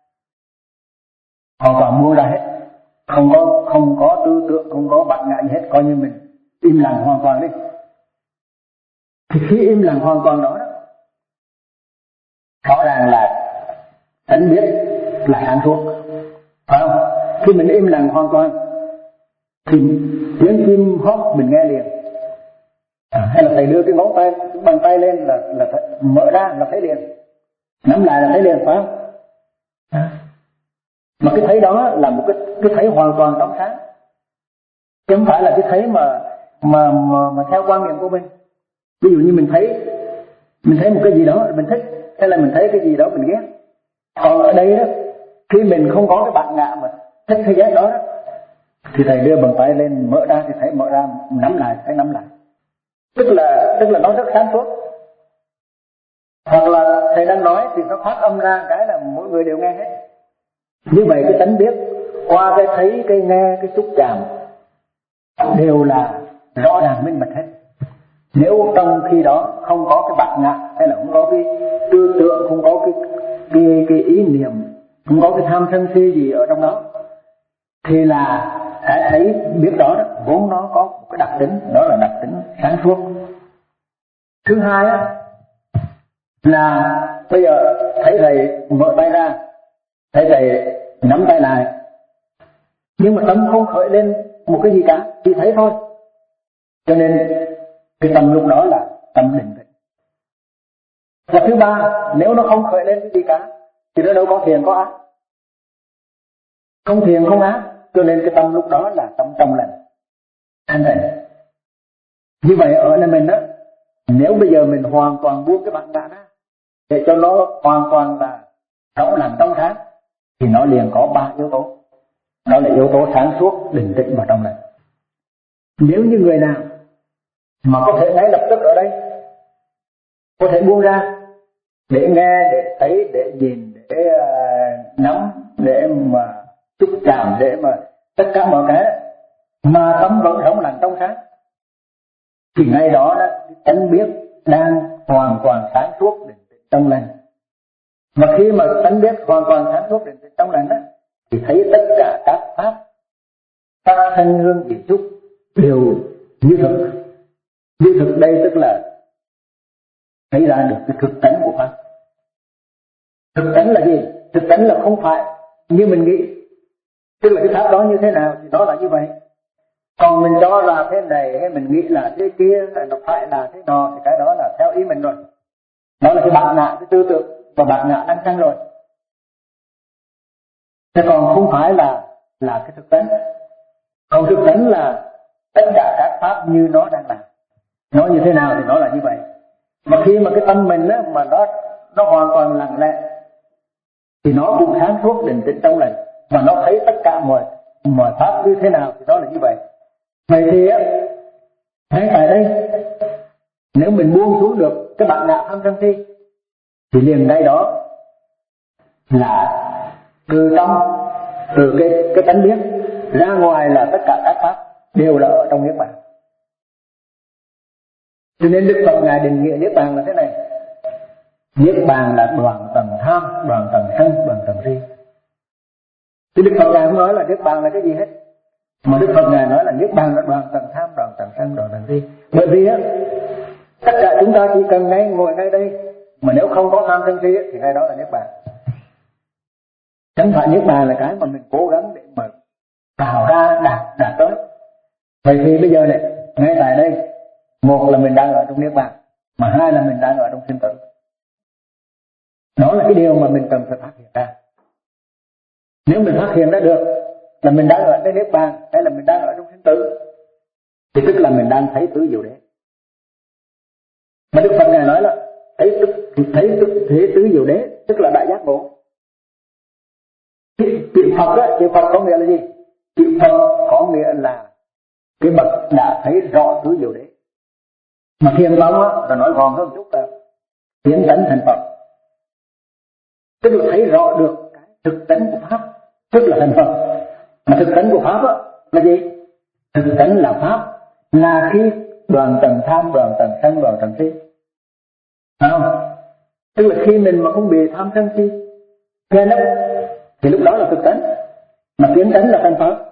hoàn toàn buông ra hết, không có không có tư tưởng, không có bản ngã gì hết, coi như mình im lặng hoàn toàn đi. Thì khi im lặng hoàn toàn đó, đó rõ ràng là tánh biết là sáng suốt, phải không? Khi mình im lặng hoàn toàn thì tiếng chim hót mình nghe liền, à, hay là thầy đưa cái ngón tay, cái bàn tay lên là là mở ra là thấy liền, nắm lại là thấy liền, phải không? À. Mà cái thấy đó là một cái cái thấy hoàn toàn trong sáng, chứ không phải là cái thấy mà mà mà, mà theo quan niệm của mình. Ví dụ như mình thấy mình thấy một cái gì đó mình thích, hay là mình thấy cái gì đó mình ghét. Còn ở đây đó, khi mình không có cái bản ngã mà thích hay ghét đó, đó thì thầy đưa bàn tay lên mở ra thì thấy mở ra, nắm lại thấy nắm lại. Tức là tức là nó rất sáng suốt. Hoặc là thầy đang nói thì nó phát âm ra cái là mỗi người đều nghe hết. Như vậy cái tánh biết qua cái thấy, cái nghe, cái xúc chạm đều là rõ ràng minh bạch hết. Nếu trong khi đó không có cái bản ngã, hay là không có cái tư tưởng, không có cái cái, cái ý niệm, không có cái tham sân si gì ở trong đó, thì là hãy thấy biết đó, đó vốn nó có một cái đặc tính, đó là đặc tính sáng suốt. Thứ hai á, là bây giờ thấy thầy mở tay ra, thấy thầy nắm tay lại, nhưng mà tâm không khởi lên một cái gì cả, chỉ thấy thôi. Cho nên cái tâm lúc đó là tâm định tĩnh. Và thứ ba, nếu nó không khởi lên cái gì cả thì nó đâu có thiền có ác. Không thiền không ác, cho nên cái tâm lúc đó là tâm trong lành, thanh tịnh. Như vậy ở nơi mình đó, nếu bây giờ mình hoàn toàn buông cái bản ngã ra để cho nó hoàn toàn là rõ ràng trong sáng, thì nó liền có ba yếu tố. Đó là yếu tố sáng suốt, định tĩnh và trong lành. Nếu như người nào mà có thể ngay lập tức ở đây có thể buông ra để nghe, để thấy, để nhìn, để uh, nắm, để mà xúc chạm, để mà tất cả mọi cái, mà tâm vẫn rộng lành trong sáng, thì ngay đó đó tánh biết đang hoàn toàn sáng suốt định tĩnh trong lành. Mà khi mà tánh biết hoàn toàn sáng suốt định tĩnh trong lành đó, thì thấy tất cả các pháp, các thanh hương vị xúc đều như thực. Như thực đây tức là thấy ra được cái thực tánh của pháp. Thực tánh là gì? Thực tánh là không phải như mình nghĩ, tức là cái pháp đó như thế nào thì đó là như vậy. Còn mình cho là thế này, hay mình nghĩ là thế kia, hay nó phải là thế nọ, thì cái đó là theo ý mình rồi. Đó là cái bản ngã, cái tư tưởng và bản ngã đang sanh rồi. Thế còn không phải là là cái thực tánh. Còn thực tánh là tất cả các pháp như nó đang làm, nó như thế nào thì nó là như vậy. Mà khi mà cái tâm mình á, mà nó nó hoàn toàn lặng lẽ thì nó cũng sáng suốt định tĩnh trong lành, và nó thấy tất cả mọi mọi pháp như thế nào thì nó là như vậy. Vậy thì á, ngay tại đây nếu mình buông xuống được cái bản ngã tham sân si thì liền ngay đó là từ trong, từ cái cái tánh biết ra ngoài là tất cả các pháp đều là ở trong niết bàn. Cho nên Đức Phật ngài định nghĩa niết bàn là thế này: niết bàn là đoạn tầng tham, đoạn tầng sân, đoạn tầng si. Thì Đức Phật ngài không nói là niết bàn là cái gì hết, mà Đức Phật ngài nói là niết bàn là đoạn tầng tham, đoạn tầng sân, đoạn tầng si. Bởi vì á, tất cả chúng ta chỉ cần ngay ngồi ngay đây, mà nếu không có tham sân si thì ngay đó là niết bàn. Chẳng phải niết bàn là cái mà mình cố gắng để mà tạo ra đạt đạt tới. Vậy thì bây giờ này, ngay tại đây, một là mình đang ở trong niết bàn, mà hai là mình đang ở trong sinh tử. Đó là cái điều mà mình cần phải phát hiện ra. Nếu mình phát hiện ra được là mình đang ở trong niết bàn hay là mình đang ở trong sinh tử, thì tức là mình đang thấy tứ diệu đế. Mà Đức Phật ngài nói là thấy tức thấy tức thế tứ diệu đế, tức là đại giác ngộ. Chữ Phật á, chữ Phật có nghĩa là gì? Chữ Phật có nghĩa là cái bậc đã thấy rõ tứ diệu đế. Mà Thiền tông á, là nói gọn hơn một chút là tiến tánh thành Phật, tức là thấy rõ được cái thực tánh của pháp, tức là thành Phật. Mà thực tánh của pháp á, là gì? Thực tánh là pháp, là khi đoạn tầng tham, đoạn tầng sân, đoạn tầng si, phải không? Tức là khi mình mà không bị tham sân si che lấp thì lúc đó là thực tánh. Mà tiến tánh là thành Phật.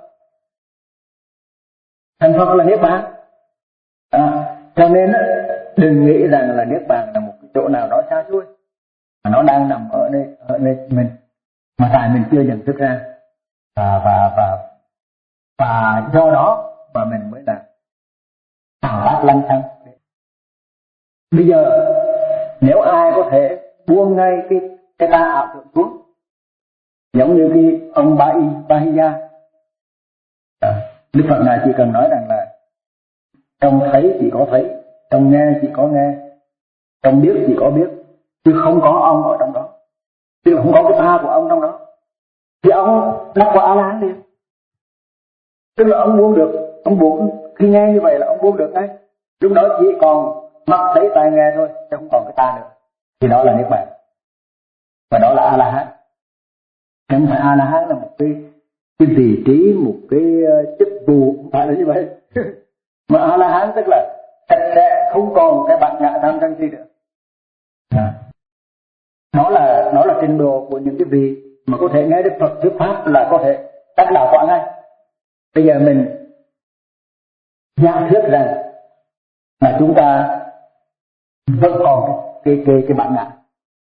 Thành Phật là niết bàn. À, cho nên á, đừng nghĩ rằng là niết bàn là một cái chỗ nào đó xa xôi, mà nó đang nằm ở đây, ở đây mình, mà tại mình chưa nhận thức ra, và và và và do đó mà mình mới là tạo tác lăng xăng. Bây giờ nếu ai có thể buông ngay cái cái ta ảo tưởng xuống, Giống như cái ông Ba Y Bahiya, Đức Phật Ngài chỉ cần nói rằng là trong thấy chỉ có thấy, trong nghe chỉ có nghe, trong biết chỉ có biết, chứ không có ông ở trong đó, chứ không có cái ta của ông trong đó, thì ông đắc quả A La Hán liền. Tức là ông buông được, ông buông khi nghe như vậy là ông buông được ngay. Lúc đó chỉ còn mắt thấy tai nghe thôi, chứ không còn cái ta nữa, thì đó là niết bàn, và đó là A La Hán. Không phải A La Hán là một cái cái vị trí, một cái chức vụ, không phải là như vậy. Mà A La Hán tức là sạch sẽ, không còn cái bản ngã tham sân si nữa. À. Nó là nó là trình độ của những cái vị mà có thể nghe Đức Phật thuyết pháp là có thể đắc đạo quả ngay. Bây giờ mình giả thuyết rằng là chúng ta vẫn còn cái cái cái, cái bản ngã.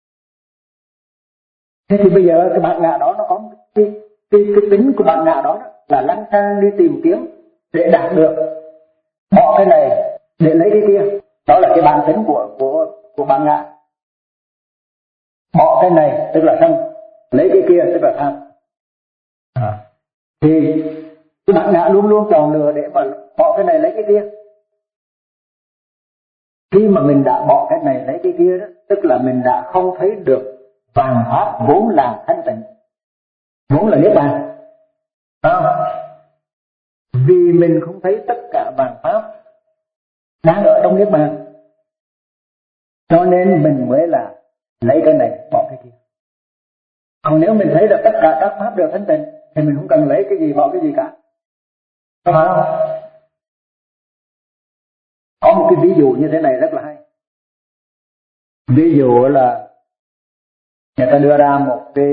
Thế thì bây giờ cái bản ngã đó nó có cái cái cái tính của bản ngã đó, đó là lăn xăng đi tìm kiếm để đạt được, bỏ cái này để lấy cái kia, đó là cái bản tính của của của bản ngã. Bỏ cái này tức là sân, lấy cái kia tức là tham. À. Thì cái bản ngã luôn luôn chọn lựa để mà bỏ cái này lấy cái kia. Khi mà mình đã bỏ cái này lấy cái kia đó, tức là mình đã không thấy được vạn pháp vốn là thanh tịnh, vốn là niết bàn. À. Vì mình không thấy tất cả vạn pháp đang ở trong niết bàn, cho nên mình mới là lấy cái này bỏ cái kia. Còn nếu mình thấy được tất cả các pháp đều thanh tịnh thì mình không cần lấy cái gì bỏ cái gì cả. Có phải không? Có một cái ví dụ như thế này rất là hay. Ví dụ là người ta đưa ra một cái,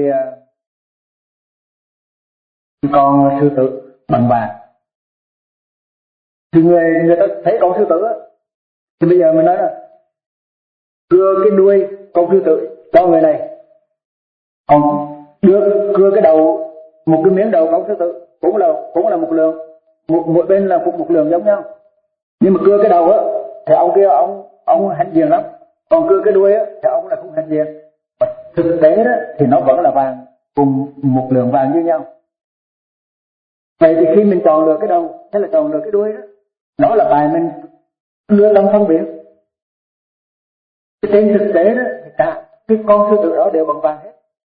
cái con sư tử bằng vàng. Thì người người ta thấy con sư tử á, thì bây giờ mình nói là cưa cái đuôi con sư tử cho người này, còn đưa cưa cái đầu, một cái miếng đầu con sư tử cũng là cũng là một lượng, một mỗi bên là một một lượng giống nhau, nhưng mà cưa cái đầu á thì ông kia ông ông hạnh diện lắm, còn cưa cái đuôi á thì ông là không hạnh diện. Và thực tế đó thì nó vẫn là vàng, cùng một lượng vàng như nhau. Vậy thì khi mình chọn lựa cái đầu hay là chọn lựa cái đuôi đó, đó là bài mình đưa tâm phân biệt. Cái trên thực tế đó thì cả cái con sư tử đó đều bằng vàng hết.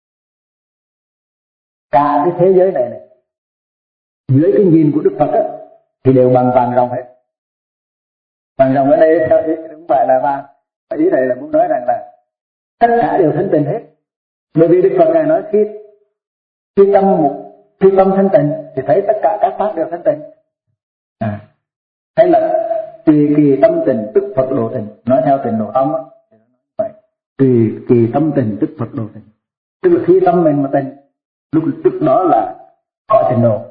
Cả cái thế giới này này, dưới cái nhìn của Đức Phật á thì đều bằng vàng ròng hết. Vàng ròng ở đây không phải là vàng, ý này là muốn nói rằng là tất cả đều thanh tịnh hết. Bởi vì Đức Phật Ngài nói khi khi tâm một khi tâm thanh tịnh thì thấy tất cả các pháp đều thanh tịnh. À, hay là tùy kỳ tâm tình tức Phật độ tình, nói theo Tịnh Độ Tông á, tùy kỳ tâm tình tức Phật độ tình, tức là khi tâm mình mà tình, lúc tức đó là có Tịnh Độ.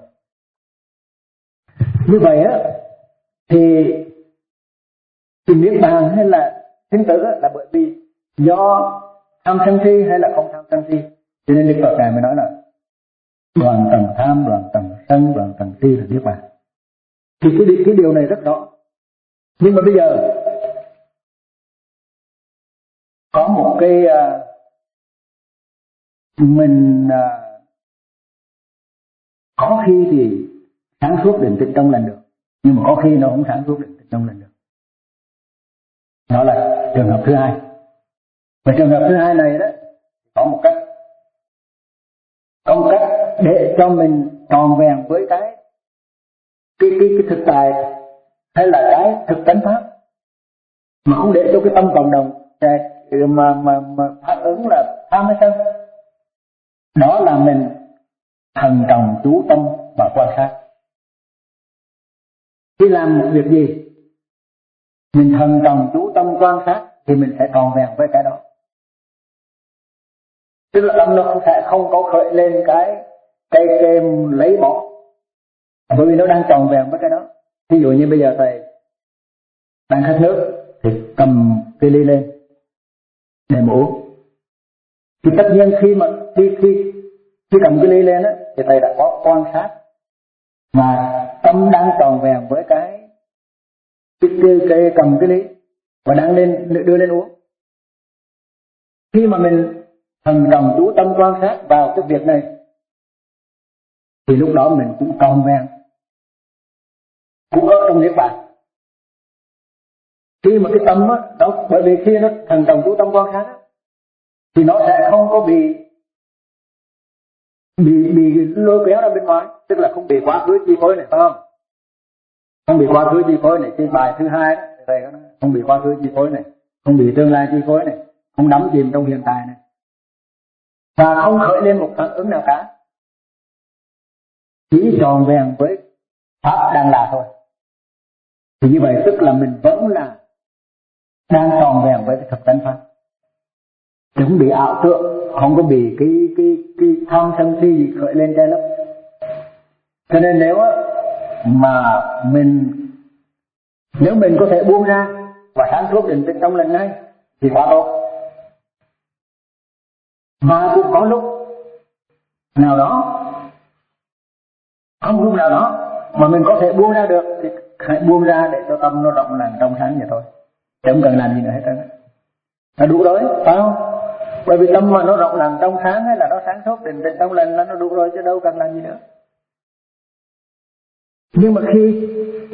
Như vậy á thì thì niết bàn hay là sinh tử á, là bởi vì do tham sân si hay là không tham sân si, cho nên Đức Phật Ngài mới nói là đoàn tầng tham, đoàn tầng sân, đoàn tầng si là niết bàn. Thì cái, cái điều này rất rõ. Nhưng mà bây giờ có một cái uh, mình uh, có khi thì sáng suốt định tĩnh trong lành được, nhưng mà có khi nó không sáng suốt định tĩnh trong lành được. Đó là trường hợp thứ hai. Và trường hợp thứ hai này đó có một cách, có một cách để cho mình tròn vẹn với cái cái cái, cái thực tại hay là cái thực tánh pháp, mà không để cho cái tâm cộng đồng mà mà mà phản ứng là tham hay sân. Đó là mình thần trọng chú tâm và quan sát. Khi làm một việc gì mình thần trọng chú tâm quan sát thì mình sẽ tròn vẹn với cái đó. Tức là tâm nó sẽ không có khởi lên cái cây kem lấy bỏ, bởi vì nó đang tròn vẹn với cái đó. Ví dụ như bây giờ thầy đang khát nước thì cầm cái ly lên để mà uống, thì tất nhiên khi mà khi khi khi cầm cái ly lên á thì thầy đã có quan sát và tâm đang tròn vẹn với cái cái, cái, cái cầm cái ly và đang lên đưa lên uống. Khi mà mình thần trọng chú tâm quan sát vào cái việc này thì lúc đó mình cũng tròn vẹn, cũng ở trong niết bàn. Khi mà cái tâm á, đó, bởi vì khi nó thần trọng chú tâm quan sát á, thì nó sẽ không có bị bị bị lôi kéo ra bên ngoài, tức là không bị quá khứ chi phối này, phải không? Không bị quá khứ chi phối này. Trên bài thứ hai đó, thầy có nói không bị quá khứ chi phối này, không bị tương lai chi phối này, không đắm chìm trong hiện tại này, và không khởi lên một phản ứng nào cả, chỉ tròn vẹn với pháp đang là thôi. Thì như vậy tức là mình vẫn là đang tròn vẹn với cái thực tánh pháp, đừng bị ảo tưởng, không có bị cái cái cái tham sân si gì khởi lên trái lấp. Cho nên nếu mà mình nếu mình có thể buông ra và sáng suốt định tĩnh trong lần này thì quá tốt. Mà cũng có lúc nào đó, không lúc nào đó mà mình có thể buông ra được thì hãy buông ra để cho tâm nó rộng lặng trong sáng vậy thôi, không cần làm gì nữa hết trơn, là đủ rồi, phải không? Bởi vì tâm mà nó rộng lặng trong sáng hay là nó sáng suốt định tĩnh trong lành là nó đủ rồi, chứ đâu cần làm gì nữa. Nhưng mà khi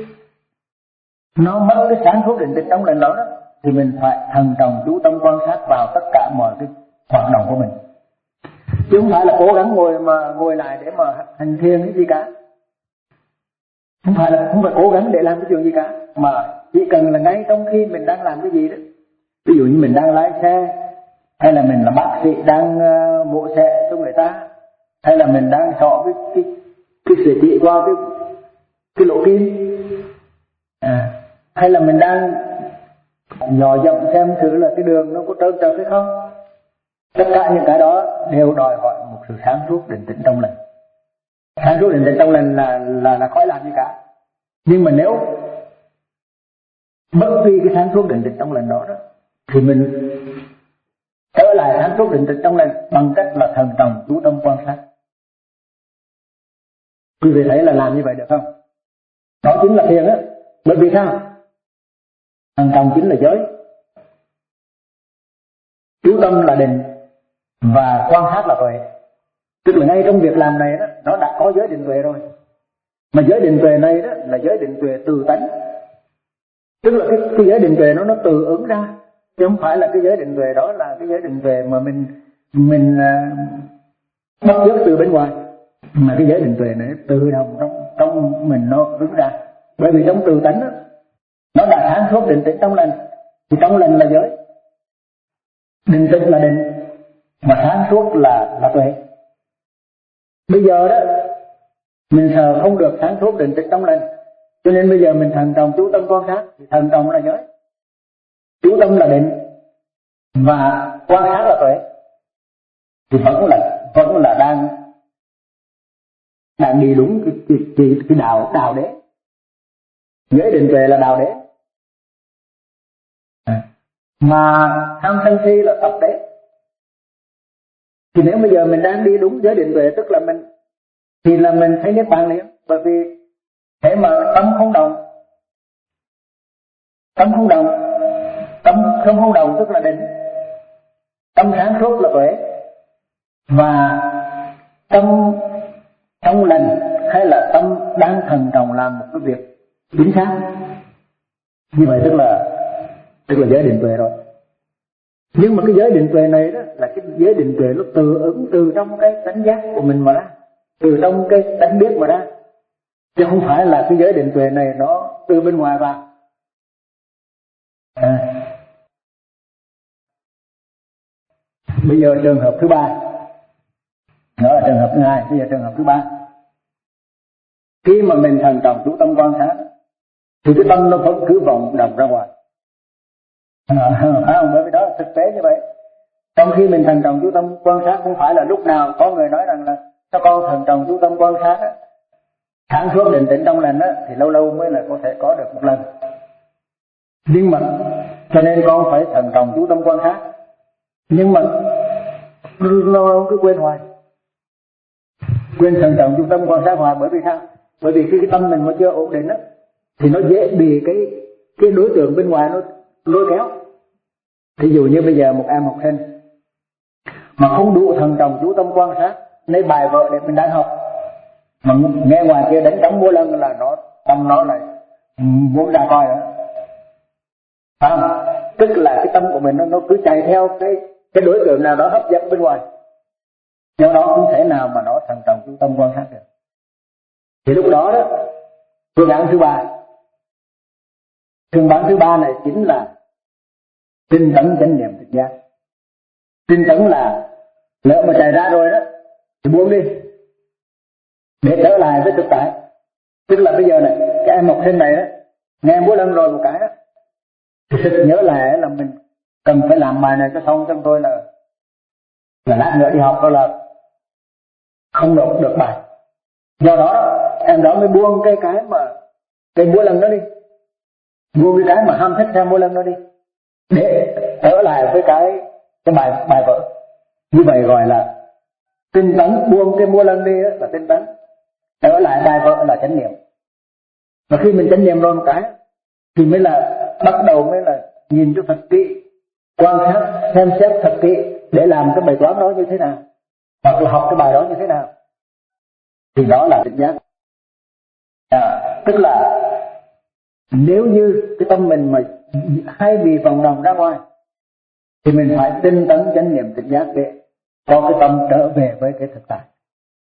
nó mất cái sáng suốt định tĩnh trong lành đó, đó thì mình phải thần trọng chú tâm quan sát vào tất cả mọi cái hoạt động của mình, chứ không phải là cố gắng ngồi mà ngồi lại để mà hành thiền cái gì cả. Không phải là không phải cố gắng để làm cái chuyện gì cả, mà chỉ cần là ngay trong khi mình đang làm cái gì đó, ví dụ như mình đang lái xe, hay là mình là bác sĩ đang uh, mổ xe cho người ta, hay là mình đang sọ cái cái cái sợi chỉ qua cái cái lỗ kim, à, hay là mình đang dò dẫm xem thử là cái đường nó có trơn trượt hay không. Tất cả những cái đó đều đòi hỏi một sự sáng suốt định tĩnh trong lành. Sáng suốt định tĩnh trong lành là là là khỏi làm gì cả. Nhưng mà nếu mất đi cái sáng suốt định tĩnh trong lành đó, đó thì mình trở lại sáng suốt định tĩnh trong lành bằng cách là thần trọng chú tâm quan sát. Quý vị thấy là làm như vậy được không? Đó chính là thiền á. Bởi vì sao? Thần trọng chính là giới, chú tâm là định, và quan sát là tuệ. Tức là ngay trong việc làm này đó, nó đã có giới định tuệ rồi. Mà giới định tuệ này đó là giới định tuệ từ tánh. Tức là cái, cái giới định tuệ nó nó từ ứng ra, chứ không phải là cái giới định tuệ đó là cái giới định tuệ mà mình mình uh, bắt chước từ bên ngoài. Mà cái giới định tuệ này tự động trong trong mình nó ứng ra. Bởi vì trong từ tánh đó, nó đã sáng suốt định tĩnh trong lành, thì trong lành là giới, định tĩnh là định, mà sáng suốt là là tuệ. Bây giờ đó mình sợ không được sáng suốt định tĩnh trong lành, cho nên bây giờ mình thần trọng chú tâm quan sát, thì thần trọng là giới, chú tâm là định, và quan sát là tuệ, thì vẫn là vẫn là đang đang đi đúng cái cái, cái, cái đạo đạo đế. Giới định tuệ là đạo đế, à, mà tham sân si là tập đế. Thì nếu bây giờ mình đang đi đúng giới định tuệ, tức là mình thì là mình thấy niết bàn liền. Bởi vì thế mà tâm không động, tâm không động, tâm không không động tức là định, tâm sáng suốt là tuệ, và tâm trong lành hay là tâm đang thần trọng làm một cái việc chính xác, như vậy tức là tức là giới định tuệ rồi. Nhưng mà cái giới định tuệ này đó là cái giới định tuệ nó tự ứng từ trong cái tánh giác của mình mà ra, từ trong cái tánh biết mà ra, chứ không phải là cái giới định tuệ này nó từ bên ngoài vào. À. Bây giờ trường hợp thứ ba, đó là trường hợp thứ hai. Bây giờ trường hợp thứ ba, khi mà mình thần trọng chú tâm quan sát thì cái tâm nó vẫn cứ vọng động ra ngoài, à, phải không? Bởi vì đó là thực tế như vậy. Trong khi mình thần trọng chú tâm quan sát, không phải là lúc nào có người nói rằng là sao con thần trọng chú tâm quan sát á, sáng suốt định tĩnh trong lành á, thì lâu lâu mới là có thể có được một lần. Nhưng mà cho nên con phải thần trọng chú tâm quan sát, nhưng mà nó cứ quên hoài, quên thần trọng chú tâm quan sát hoài. Bởi vì sao? Bởi vì khi cái tâm mình mà chưa ổn định á, thì nó dễ bị cái cái đối tượng bên ngoài nó lôi kéo. Ví dụ như bây giờ một em học sinh mà không đủ thần trọng chú tâm quan sát lấy bài vở để mình đang học, mà nghe ngoài kia đánh trống múa lân là nó tâm nó lại muốn ra coi nữa, phải không? Tức là cái tâm của mình nó, nó cứ chạy theo cái cái đối tượng nào đó hấp dẫn bên ngoài, do đó không thể nào mà nó thành trọng trung tâm quan sát được. Thì lúc đó đó, phương án thứ ba, phương án thứ ba này chính là tinh tấn chánh niệm tỉnh giác. Tinh tấn là lỡ mà chạy ra rồi đó thì buông đi để trở lại với thực tại. Tức là bây giờ này, cái em học sinh này đó nghe múa lân rồi một cái đó thì thực nhớ lại là mình cần phải làm bài này cho xong, trong tôi là là lát nữa đi học đó là không nộp được bài. Do đó em đó mới buông cái cái mà cái múa lân đó đi, buông cái cái mà ham thích theo múa lân đó đi để trở lại với cái cái bài bài vở. Như vậy gọi là tinh tấn. Buông cái múa lân đi là tinh tấn, trở lại bài vở là chánh niệm. Và khi mình chánh niệm rồi một cái thì mới là bắt đầu mới là nhìn cho thật kỹ, quan sát xem xét thật kỹ để làm cái bài toán đó như thế nào, hoặc là học cái bài đó như thế nào, thì đó là tỉnh giác. À, tức là nếu như cái tâm mình mà hay bị vòng đồng ra ngoài thì mình phải tinh tấn chánh niệm tỉnh giác để cho cái tâm trở về với cái thực tại.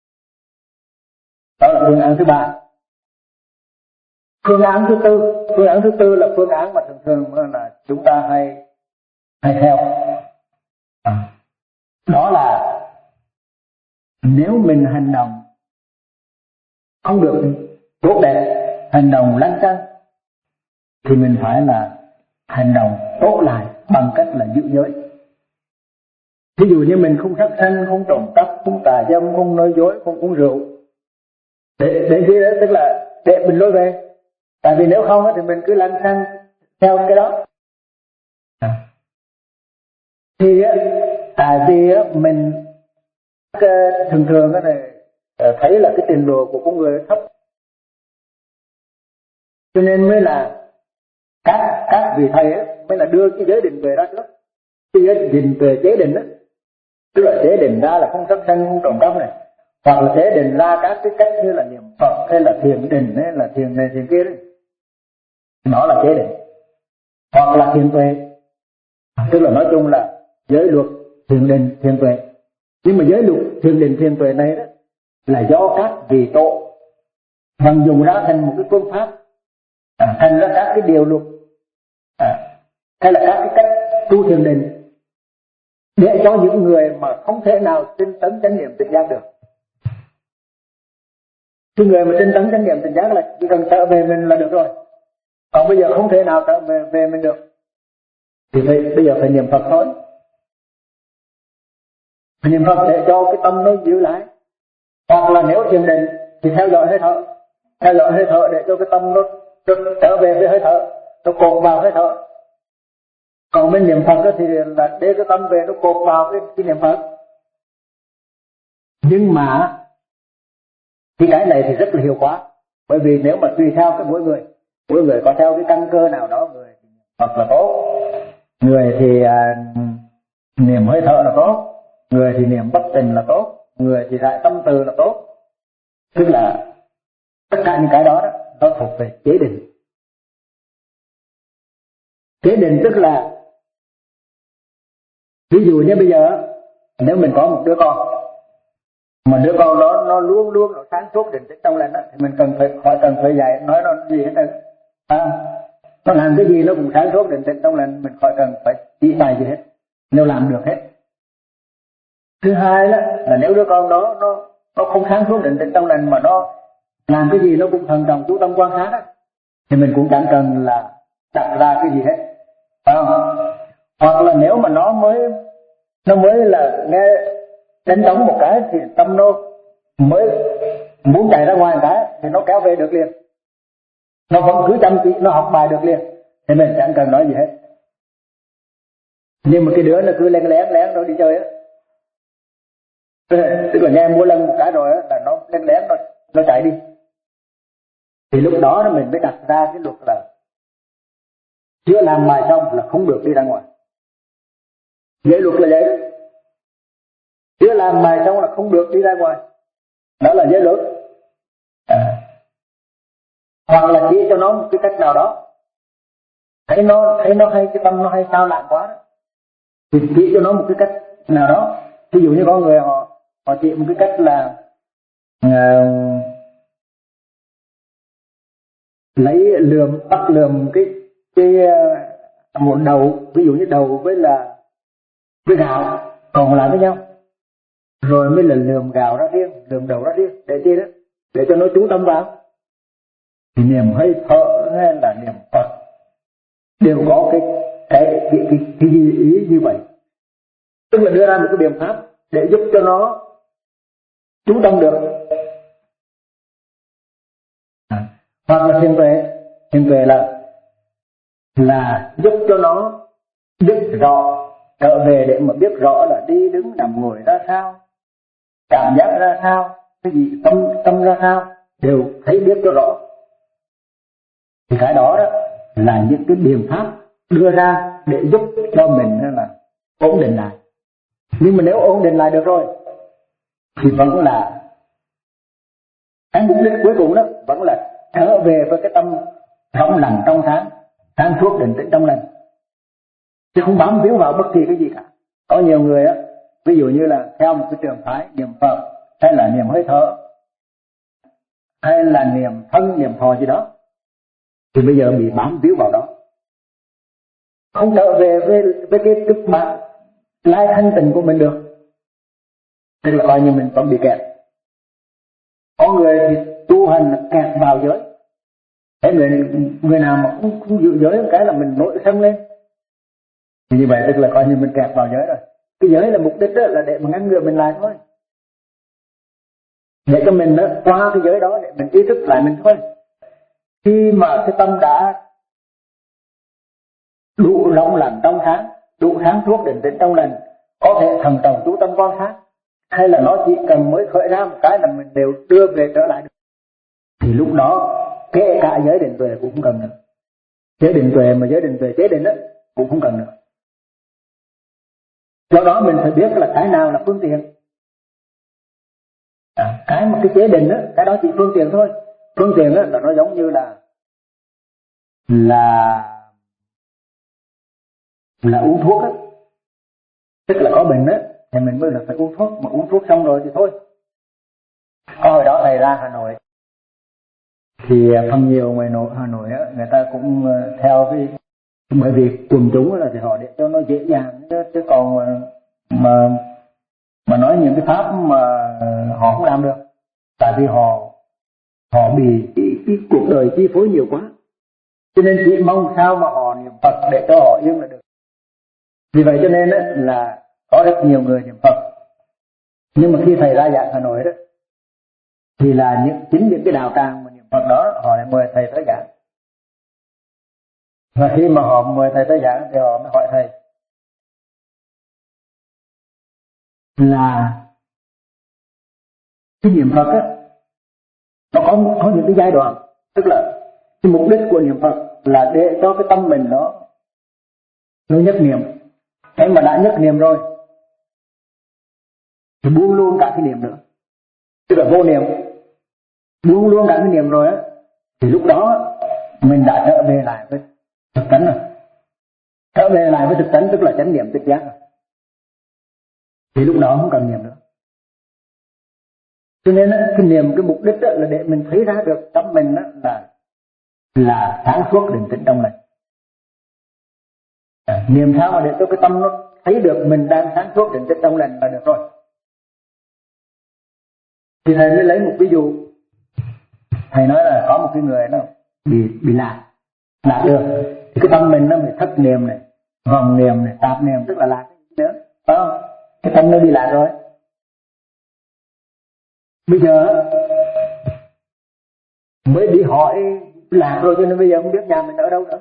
Đó là phương án thứ ba. Phương án thứ tư, phương án thứ tư là phương án mà thường thường là chúng ta hay hay theo. À, đó là nếu mình hành động không được tốt đẹp, hành động lăng xăng, thì mình phải là hành động tốt lại bằng cách là giữ giới. Ví dụ như mình không sát sanh, không trộm cắp, không tà dâm, không nói dối, không uống rượu, để để gì đó, tức là để mình lôi về. Tại vì nếu không thì mình cứ lăng xăng theo cái đó. Thì tại vì mình thường thường cái này thấy là cái trình độ của con người thấp, cho nên mới là các các vị thầy ấy, mới là đưa cái giới định về đó trước. Cái giới định về chế định đó, tức là chế định ra là không sát sanh, không trộm cắp này, hoặc là chế định ra các cái cách như là niệm Phật hay là thiền định hay là thiền này thiền kia đấy, đó là chế định. Hoặc là thiền tuệ, tức là nói chung là giới luật thiền định thiền tuệ. Nhưng mà giới luật thiền định thiền tuệ này đó là do các vị tổ vận dụng ra thành một cái phương pháp, à, thành ra các cái điều luật, à, hay là các cái cách tu thiền định để cho những người mà không thể nào tinh tấn chánh niệm tỉnh giác được. Cái người mà tinh tấn chánh niệm tỉnh giác là chỉ cần trở về mình là được rồi. Còn bây giờ không thể nào trở về, về mình được thì bây, bây giờ phải niệm Phật thôi. Phải niệm Phật để cho cái tâm nó giữ lại. Hoặc là nếu thiền định thì theo dõi hơi thở, theo dõi hơi thở để cho cái tâm nó, nó trở về với hơi thở, nó cột vào hơi thở. Còn bên niệm Phật đó thì là để cái tâm về nó cột vào cái, cái niệm Phật. Nhưng mà cái cái này thì rất là hiệu quả, bởi vì nếu mà tùy theo cái mỗi người, mỗi người có theo cái căn cơ nào đó, người thì niệm Phật là tốt, người thì à, niệm hơi thở là tốt, người thì niệm bất tình là tốt, người thì đại tâm từ là tốt. Tức là tất cả những cái đó, đó nó thuộc về chế định. Chế định tức là ví dụ như bây giờ nếu mình có một đứa con mà đứa con đó nó luôn luôn nó sáng suốt định tĩnh trong lành đó, thì mình cần phải khỏi cần phải dạy nói nó gì hết trơn. À, nó làm cái gì nó cũng sáng suốt định tĩnh trong lành, mình khỏi cần phải chỉ bài gì hết, nếu làm được hết. Thứ hai đó là nếu đứa con đó nó nó không sáng suốt định tĩnh trong lành mà nó làm cái gì nó cũng thần trọng chú tâm quan sát đó, thì mình cũng chẳng cần là đặt ra cái gì hết, phải không? Hoặc là nếu mà nó mới nó mới là nghe đánh trống một cái thì tâm nó mới muốn chạy ra ngoài một cái thì nó kéo về được liền, nó vẫn cứ chăm chỉ nó học bài được liền, thì mình chẳng cần nói gì hết. Nhưng mà cái đứa nó cứ lén lén lén nó đi chơi á, tức là nghe múa lân một cái rồi á là nó lén lén nó nó chạy đi, thì lúc đó nó mình mới đặt ra cái luật là chưa làm bài xong là không được đi ra ngoài. Giới luật là vậy đó, chưa làm bài xong là không được đi ra ngoài, đó là giới luật. hoặc là chỉ cho nó một cái cách nào đó, thấy nó thấy nó hay, cái tâm nó hay sao lãng quá đó, thì chỉ cho nó một cái cách nào đó. Ví dụ như có người họ họ chỉ một cái cách là uh, lấy lườm bắt lườm cái cái uh, một đầu, ví dụ như đầu với là với gạo còn lại với nhau, rồi mới là lườm gạo ra riêng, lườm đầu ra riêng, để chi đó, để cho nó chú tâm vào. Thì niệm hơi thở hay là niệm Phật đều có cái cái cái, cái, cái ý như vậy, tức là đưa ra một cái biện pháp để giúp cho nó chú tâm được. À, hoặc là thiền tuệ, thiền tuệ là là giúp cho nó biết rõ, trở về để mà biết rõ là đi đứng nằm ngồi ra sao, cảm giác ra sao, cái gì tâm tâm ra sao, đều thấy biết cho rõ. Thì cái đó đó là những cái biện pháp đưa ra để giúp cho mình là ổn định lại. Nhưng mà nếu ổn định lại được rồi thì vẫn là cái mục đích cuối cùng đó vẫn là trở về với cái tâm trong lành trong sáng, sáng suốt định tĩnh trong lành, chứ không bám víu vào bất kỳ cái gì cả. Có nhiều người á, ví dụ như là theo một cái trường phái niệm Phật hay là niệm hơi thở hay là niệm thân niệm thọ gì đó, thì bây giờ bị bám víu vào đó, không trở về với với cái tức mạng lai thanh tịnh của mình được, tức là coi như mình vẫn bị kẹt. Có người thì tu hành kẹt vào giới, thế người người nào mà không, không giữ giới một cái là mình nổi sân lên, thì như vậy tức là coi như mình kẹt vào giới rồi. Cái giới là mục đích đó là để mà ngăn ngừa mình lại thôi, để cho mình đó, qua cái giới đó để mình ý thức lại mình thôi. Khi mà cái tâm đã đủ rộng lành trong sáng, đủ sáng suốt định tĩnh trong lành, có thể thần trọng chú tâm quan sát, hay là nó chỉ cần mới khởi ra một cái là mình đều đưa về trở lại được, thì lúc đó kể cả giới định tuệ cũng không cần nữa. Giới định tuệ mà giới định tuệ chế định đó cũng không cần nữa. Do đó mình phải biết là cái nào là phương tiện. À, cái mà cái chế định đó, cái đó chỉ phương tiện thôi. Phương tiện đó là nó giống như là là là uống thuốc á, tức là có bệnh á thì mình mới là phải uống thuốc, mà uống thuốc xong rồi thì thôi. Có hồi đó thầy ra Hà Nội thì phần nhiều ngoài nội Hà Nội á, người ta cũng theo cái, bởi vì quần chúng là thì họ để cho nó dễ dàng, chứ, chứ còn mà mà nói những cái pháp mà họ không làm được, tại vì họ họ bị cái, cái cuộc đời chi phối nhiều quá, cho nên chỉ mong sao mà họ niệm Phật để cho họ yên là được. Vì vậy cho nên á, là có rất nhiều người niệm Phật, nhưng mà khi thầy ra giảng Hà Nội đó thì là những chính những cái đạo tràng mà niệm Phật đó họ lại mời thầy tới giảng. Và khi mà họ mời thầy tới giảng thì họ mới hỏi thầy là cái niệm Phật á, nó có có những cái giai đoạn, tức là cái mục đích của niệm Phật là để cho cái tâm mình nó nó nhất niệm. Thế mà đã nhất niệm rồi thì buông luôn cả cái niệm nữa, tức là vô niệm, buông luôn cả cái niệm rồi á, thì lúc đó mình đã trở về lại với thực tánh rồi. Trở về lại với thực tánh tức là chánh niệm tỉnh giác rồi, thì lúc đó không cần niệm nữa. Cho nên cái niệm, cái mục đích là để mình thấy ra được tâm mình là là sáng suốt định tĩnh trong lành. À, niệm sao mà để cho cái tâm nó thấy được mình đang sáng suốt định tĩnh trong lành là được rồi. Thì thầy mới lấy một ví dụ, thầy nói là có một cái người nó bị bị lạc lạc đường, thì cái tâm mình nó bị thất niệm này, vòng niệm này, tạp niệm, tức là lạc nữa, phải không? Cái tâm nó bị lạc rồi. Bây giờ mới đi hỏi lạc rồi, cho nên bây giờ không biết nhà mình ở đâu nữa,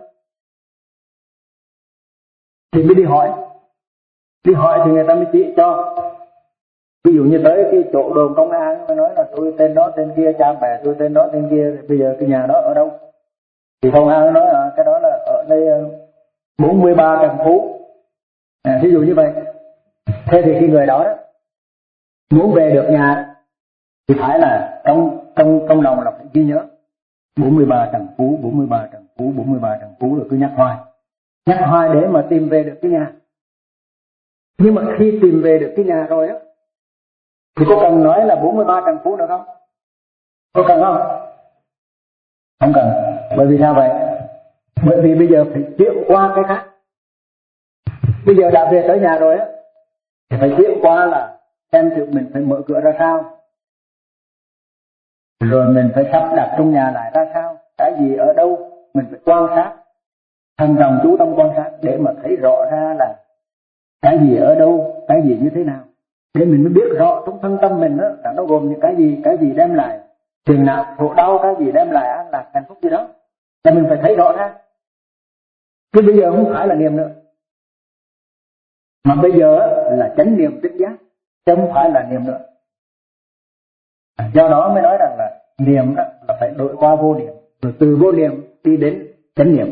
thì mới đi hỏi. Đi hỏi thì người ta mới chỉ cho. Ví dụ như tới cái chỗ đồn công an mới nói là tôi tên đó tên kia, cha mẹ tôi tên đó tên kia, bây giờ cái nhà đó ở đâu? Thì công an nói là cái đó là ở đây bốn mươi ba Trần Phú. À, ví dụ như vậy. Thế thì cái người đó đó muốn về được nhà thì phải là trong trong trong lòng là phải ghi nhớ, bốn mươi ba trần phú, bốn mươi ba trần phú, bốn mươi ba trần phú rồi cứ nhắc hoài. Nhắc hoài để mà tìm về được cái nhà. Nhưng mà khi tìm về được cái nhà rồi á, thì có cần nói là bốn mươi ba trần phú nữa không? Có cần không? Không cần. Bởi vì sao vậy? Bởi vì bây giờ phải chuyển qua cái khác. Bây giờ đã về tới nhà rồi á, thì phải chuyển qua là xem tự mình phải mở cửa ra sao, rồi mình phải sắp đặt trong nhà lại ra sao, cái gì ở đâu, mình phải quan sát, thận trọng chú tâm quan sát để mà thấy rõ ra là cái gì ở đâu, cái gì như thế nào, để mình mới biết rõ trong thân tâm mình đó, là nó gồm những cái gì, cái gì đem lại phiền não khổ đau, cái gì đem lại an lạc hạnh phúc gì đó, là mình phải thấy rõ ra. Chứ bây giờ không phải là niệm nữa, mà bây giờ là chánh niệm tỉnh giác, chứ không phải là niệm nữa. Do đó mới nói rằng là niệm đó là phải đổi qua vô niệm, rồi từ vô niệm đi đến chánh niệm.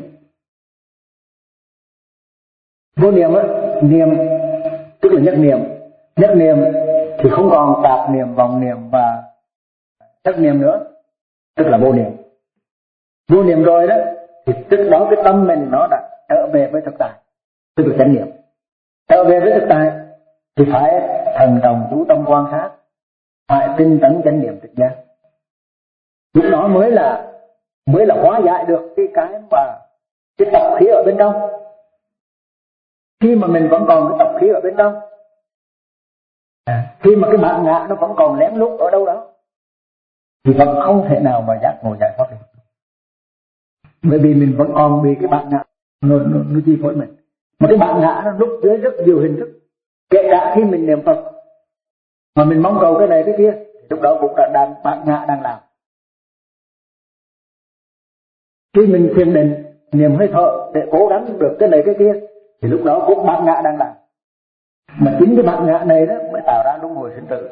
Vô niệm á, niệm tức là nhất niệm, nhất niệm thì không còn tạp niệm, vọng niệm và thất niệm nữa, tức là vô niệm. Vô niệm rồi đó thì tức đó cái tâm mình nó đã trở về với thực tại, tức là chánh niệm. Trở về với thực tại thì phải thần trọng chú tâm quan sát, phải tinh tấn chánh niệm tỉnh giác. Lúc đó mới là mới là hóa giải được cái cái mà cái tập khí ở bên trong. Khi mà mình vẫn còn cái tập khí ở bên trong, à, khi mà cái bản ngã nó vẫn còn lén lút ở đâu đó, thì vẫn không thể nào mà giác ngộ giải thoát được. Bởi vì mình vẫn còn bị cái bản ngã nó, nó, nó chi phối mình. Mà cái bản ngã nó núp dưới rất nhiều hình thức. Kể cả khi mình niệm Phật mà mình mong cầu cái này cái kia, lúc đó cũng là đang bản ngã đang làm. Khi mình thiền định niệm hơi thở để cố gắng được cái này cái kia, thì lúc đó cũng bản ngã đang làm. Mà chính cái bản ngã này đó mới tạo ra luân hồi sinh tử.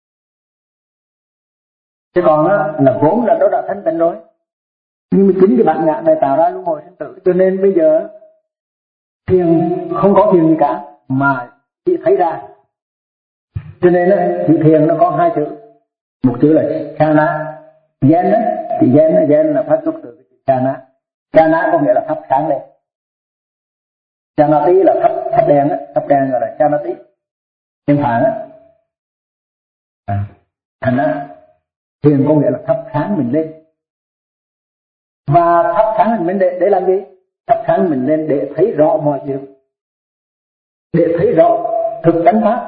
Chứ còn đó, là vốn là nó đã thanh tịnh rồi, nhưng mà chính cái bản ngã này tạo ra luân hồi sinh tử. Cho nên bây giờ thiền không có thiền gì cả, mà chỉ thấy ra. Cho nên đó, chữ thiền nó có hai chữ. Một chữ là chana, gen đó, thì gen, gen là phát xuất từ chữ chana. Chana có nghĩa là thắp sáng lên. Chana tí là thắp, thắp đèn đó, thắp đèn gọi là chana tí. Tiếng Phạn đó. À, thành ra thiền có nghĩa là thắp sáng mình lên. Và thắp sáng mình để, để làm gì? Thắp sáng mình lên để thấy rõ mọi chuyện, để thấy rõ thực tánh pháp.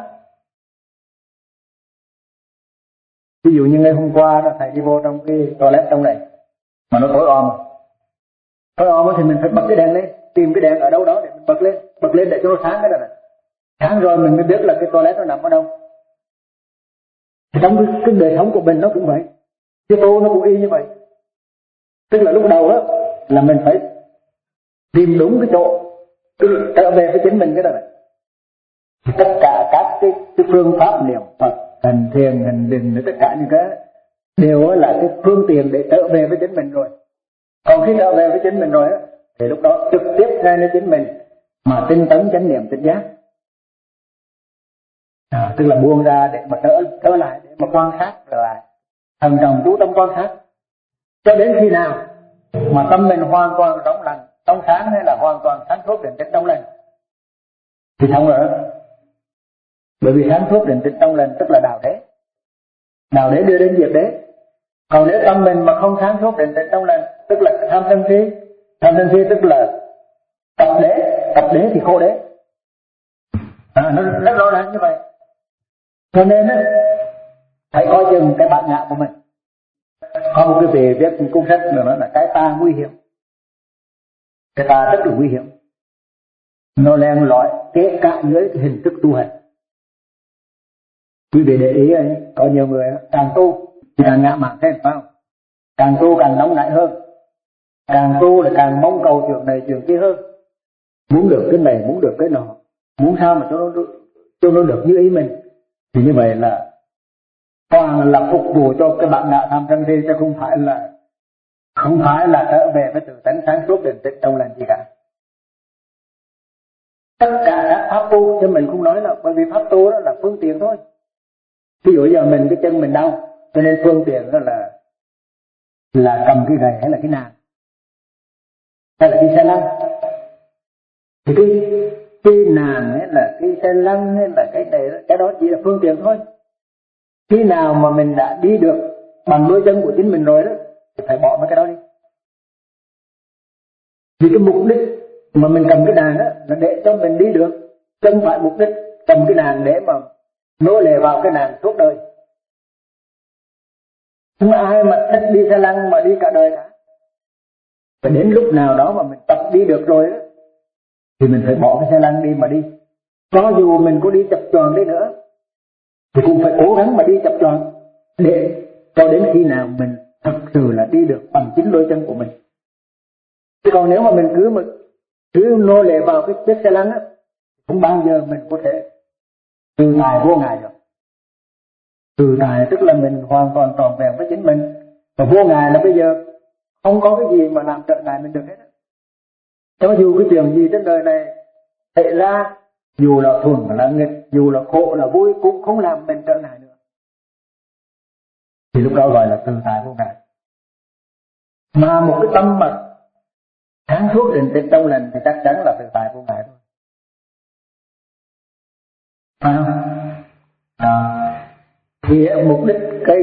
Ví dụ như ngày hôm qua đó, thầy đi vô trong cái toilet trong này mà nó tối om, tối om thì mình phải bật cái đèn lên, tìm cái đèn ở đâu đó để mình bật lên, bật lên để cho nó sáng cái đó này. Sáng rồi mình mới biết là cái toilet nó nằm ở đâu. Thì trong cái, cái đời sống của mình nó cũng vậy, cái tô nó cũng y như vậy. Tức là lúc đầu đó là mình phải tìm đúng cái chỗ, trở về với chính mình cái đó này. Thì tất cả các cái, cái phương pháp niệm Phật, hành thiền, hành định, tất cả những cái đều là cái phương tiện để trở về với chính mình rồi. Còn khi trở về với chính mình rồi á, thì lúc đó trực tiếp ngay nơi chính mình mà tinh tấn chánh niệm tỉnh giác. À, tức là buông ra để mà trở, trở lại, để mà quan sát trở lại, thần trọng chú tâm quan sát. Cho đến khi nào mà tâm mình hoàn toàn trong lành, trong sáng, hay là hoàn toàn sáng suốt định tĩnh trong lành, thì xong rồi đó. Bởi vì sáng suốt định tĩnh trong lành tức là đạo đế, đạo đế đưa đến diệt đế. Còn nếu tâm mình mà không sáng suốt định tĩnh trong lành, tức là tham sân si, tham sân si tức là tập đế, tập đế thì khô đế. À, nó rất rõ ràng như vậy. Cho nên á, phải coi chừng cái bản ngã của mình. Có một cái vị viết một cuốn sách nữa nói là cái ta nguy hiểm. Cái ta rất là nguy hiểm. Nó len lỏi kể cả dưới cái hình thức tu hành. Quý vị để ý ấy, có nhiều người càng tu thì càng ngã mạn thêm, phải không? Càng tu càng nóng nảy hơn, càng tu là càng mong cầu chuyện này chuyện kia hơn, muốn được cái này, muốn được cái nọ, muốn sao mà cho nó cho nó được như ý mình. Thì như vậy là toàn là phục vụ cho cái bản ngã tham sân si, chứ không phải là không phải là trở về với tự tánh sáng suốt định tĩnh trong lành gì cả. Tất cả các pháp tu, chứ mình không nói là bởi vì pháp tu đó là phương tiện thôi. Ví dụ giờ mình cái chân mình đau, cho nên phương tiện đó là là cầm cái gậy hay là cái nàng, hay là cái xe lăn. Thì cái cái nàng hay là cái xe lăn hay là cái này, cái đó chỉ là phương tiện thôi. Khi nào mà mình đã đi được bằng đôi chân của chính mình rồi đó thì phải bỏ mấy cái đó đi. Vì cái mục đích mà mình cầm cái nàng đó là để cho mình đi được, chứ không phải mục đích cầm cái nàng để mà nô lệ vào cái nàng suốt đời. Không ai mà thích đi xe lăn mà đi cả đời cả. Và đến lúc nào đó mà mình tập đi được rồi đó thì mình phải bỏ cái xe lăn đi mà đi. Cho dù mình có đi chập choạng đi nữa thì cũng phải cố gắng mà đi chập choạng để cho đến khi nào mình thật sự là đi được bằng chính đôi chân của mình. Chứ còn nếu mà mình cứ mà cứ nô lệ vào cái chiếc xe lăn á, không bao giờ mình có thể từ tài vô ngại được. Từ tài tức là mình hoàn toàn trọn vẹn với chính mình, và vô ngại là bây giờ không có cái gì mà làm trở ngại mình được hết. Cho dù cái chuyện gì trên đời này xảy ra, dù là thuận là nghịch, dù là khổ là vui, cũng không làm mình trở ngại nữa. Thì lúc đó gọi là từ tài vô ngại. Mà một cái tâm mà sáng suốt định tĩnh trong lành thì chắc chắn là từ tài vô ngại thôi. Phải không? À, thì mục đích cái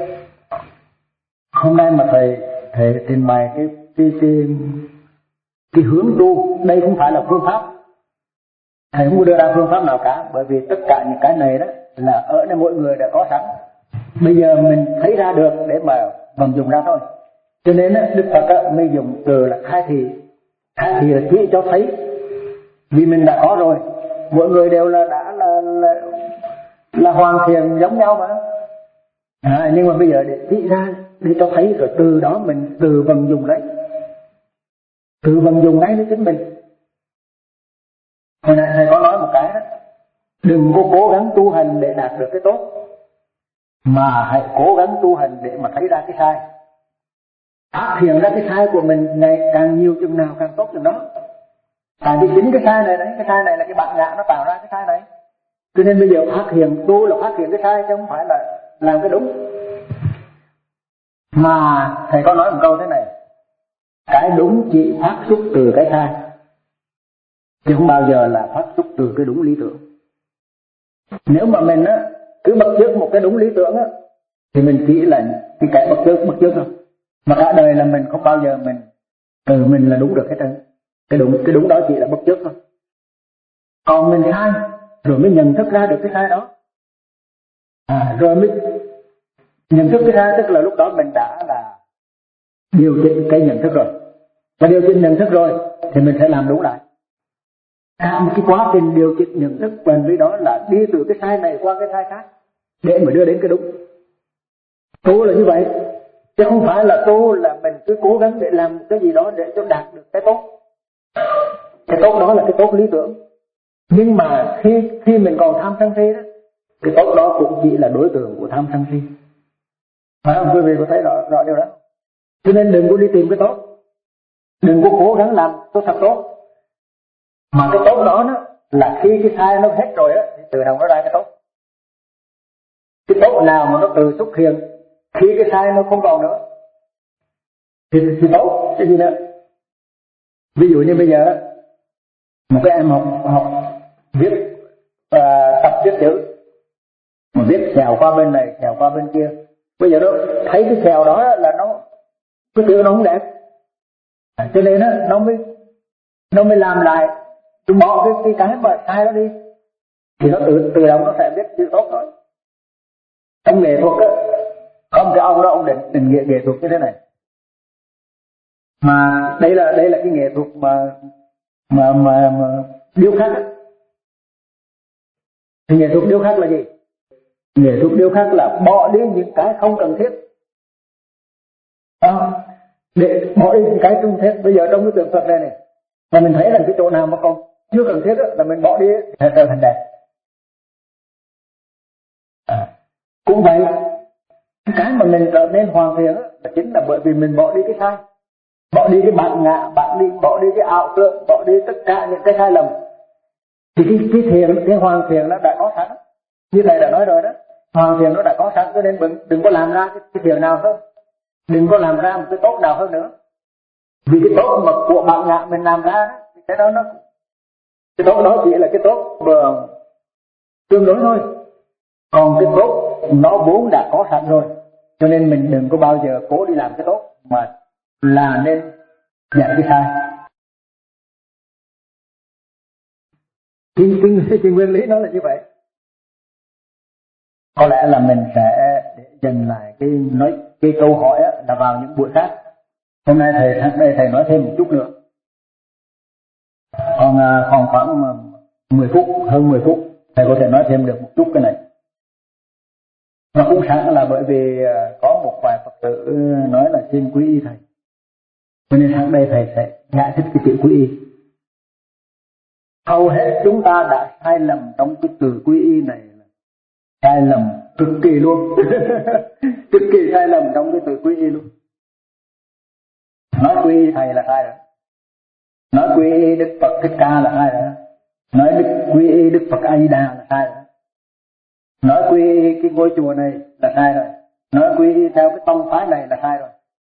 hôm nay mà thầy thầy trình bày cái cái cái cái hướng tu, đây không phải là phương pháp, thầy không có đưa ra phương pháp nào cả, bởi vì tất cả những cái này đó là ở đây mỗi người đã có sẵn, bây giờ mình thấy ra được để mà vận dụng ra thôi. Cho nên Đức Phật mới dùng từ là khai thị. Khai thị là chỉ cho thấy, vì mình đã có rồi, mỗi người đều là đã là là, là hoàn thiện giống nhau mà. À, nhưng mà bây giờ để chỉ ra để cho thấy, rồi từ đó mình từ vận dụng đấy, từ vận dụng ngay với chính mình. Hồi nãy thầy có nói một cái đó, đừng có cố gắng tu hành để đạt được cái tốt, mà hãy cố gắng tu hành để mà thấy ra cái sai. Phát hiện ra cái sai của mình ngày càng nhiều chừng nào càng tốt chừng đó. Tại vì chính cái sai này đấy, cái sai này là cái bản ngã nó tạo ra cái sai này. Cho nên bây giờ phát hiện, tu là phát hiện cái sai chứ không phải là làm cái đúng. Mà thầy có nói một câu thế này, cái đúng chỉ phát xuất từ cái sai, chứ không bao giờ là phát xuất từ cái đúng lý tưởng. Nếu mà mình á cứ bắt chước một cái đúng lý tưởng á thì mình chỉ là cái kẻ bắt chước bắt chước thôi. Mà cả đời là mình không bao giờ mình từ mình là đúng được hết trơn. Cái đúng cái đúng đó chỉ là bắt chước thôi. Còn mình sai rồi mới nhận thức ra được cái sai đó. À, rồi mới nhận thức cái sai, tức là lúc đó mình đã là điều chỉnh cái nhận thức rồi. Và điều chỉnh nhận thức rồi thì mình sẽ làm đúng lại. À, một cái quá trình điều chỉnh nhận thức bền với đó là đi từ cái sai này qua cái sai khác để mà đưa đến cái đúng. Tu là như vậy, chứ không phải là tu là mình cứ cố gắng để làm cái gì đó để cho đạt được cái tốt. Cái tốt đó là cái tốt lý tưởng. Nhưng mà khi khi mình còn tham sân si đó, cái tốt đó cũng chỉ là đối tượng của tham sân si. Phải không? Quý vị có thấy rõ, rõ điều đó. Cho nên đừng có đi tìm cái tốt, đừng có cố gắng làm tốt thật tốt. Mà cái tốt đó, đó là khi cái sai nó hết rồi á thì tự động nó ra cái tốt. Cái tốt nào mà nó tự xuất hiện khi cái sai nó không còn nữa thì, thì tốt cái gì nữa. Ví dụ như bây giờ một cái em học học viết uh, tập viết chữ, mà viết xèo qua bên này xèo qua bên kia, bây giờ nó thấy cái xèo đó là nó cái chữ nó không đẹp, à, cho nên đó, nó mới nó mới làm lại, tôi bỏ cái cái cái mà sai đó đi thì nó tự tự động nó sẽ viết chữ tốt rồi. Trong nghệ thuật á, có một cái ông đó ông định định nghĩa nghệ thuật như thế này, mà đây là đây là cái nghệ thuật mà mà mà, mà điêu khắc á. Thì nghệ thuật điêu khắc là gì? Nghệ thuật điêu khắc là bỏ đi những cái không cần thiết, à, để bỏ đi những cái không thiết. Bây giờ trong cái tượng Phật này này mà mình thấy là cái chỗ nào mà còn chưa cần thiết á, là mình bỏ đi thì trở thành đẹp. À, cũng vậy, cái mà mình trở nên hoàn thiện á là chính là bởi vì mình bỏ đi cái sai, bỏ đi cái bản ngã, bỏ đi bỏ đi cái ảo tưởng, bỏ đi tất cả những cái sai lầm. Thì cái cái thiền, cái hoàn thiện nó đã có sẵn, như thầy đã nói rồi đó, hoàn thiện nó đã có sẵn, cho nên đừng, đừng có làm ra cái, cái thiền nào thôi. Đừng có làm ra một cái tốt nào hơn nữa. Vì cái tốt mà của bạn ngạ mình làm ra đó, thì cái đó nó cái tốt đó chỉ là cái tốt mà tương đối thôi. Còn cái tốt nó vốn đã có sẵn rồi. Cho nên mình đừng có bao giờ cố đi làm cái tốt, mà là nên dạy cái sai. Cái, cái, cái nguyên lý nó là như vậy. Có lẽ là mình sẽ để dần lại cái nói cái câu hỏi á, là vào những buổi khác. Hôm nay thầy tháng đây thầy nói thêm một chút nữa. Còn còn khoảng mười phút, hơn mười phút, thầy có thể nói thêm được một chút cái này. Và cũng sẵn là bởi vì có một vài Phật tử nói là xin quý y thầy. Cho nên tháng đây thầy sẽ giải thích cái chữ quý y. Hầu hết chúng ta đã sai lầm trong cái từ quý y này, sai lầm cực kỳ luôn. Cực kỳ sai lầm trong cái từ quý y luôn. Nói quý y thầy là sai rồi. Nói quý y Đức Phật Thích Ca là sai rồi. Nói đức quý y Đức Phật A Di Đà là sai rồi. Nói quý y cái ngôi chùa này là sai rồi. Nói quý y theo cái tông phái này là sai rồi.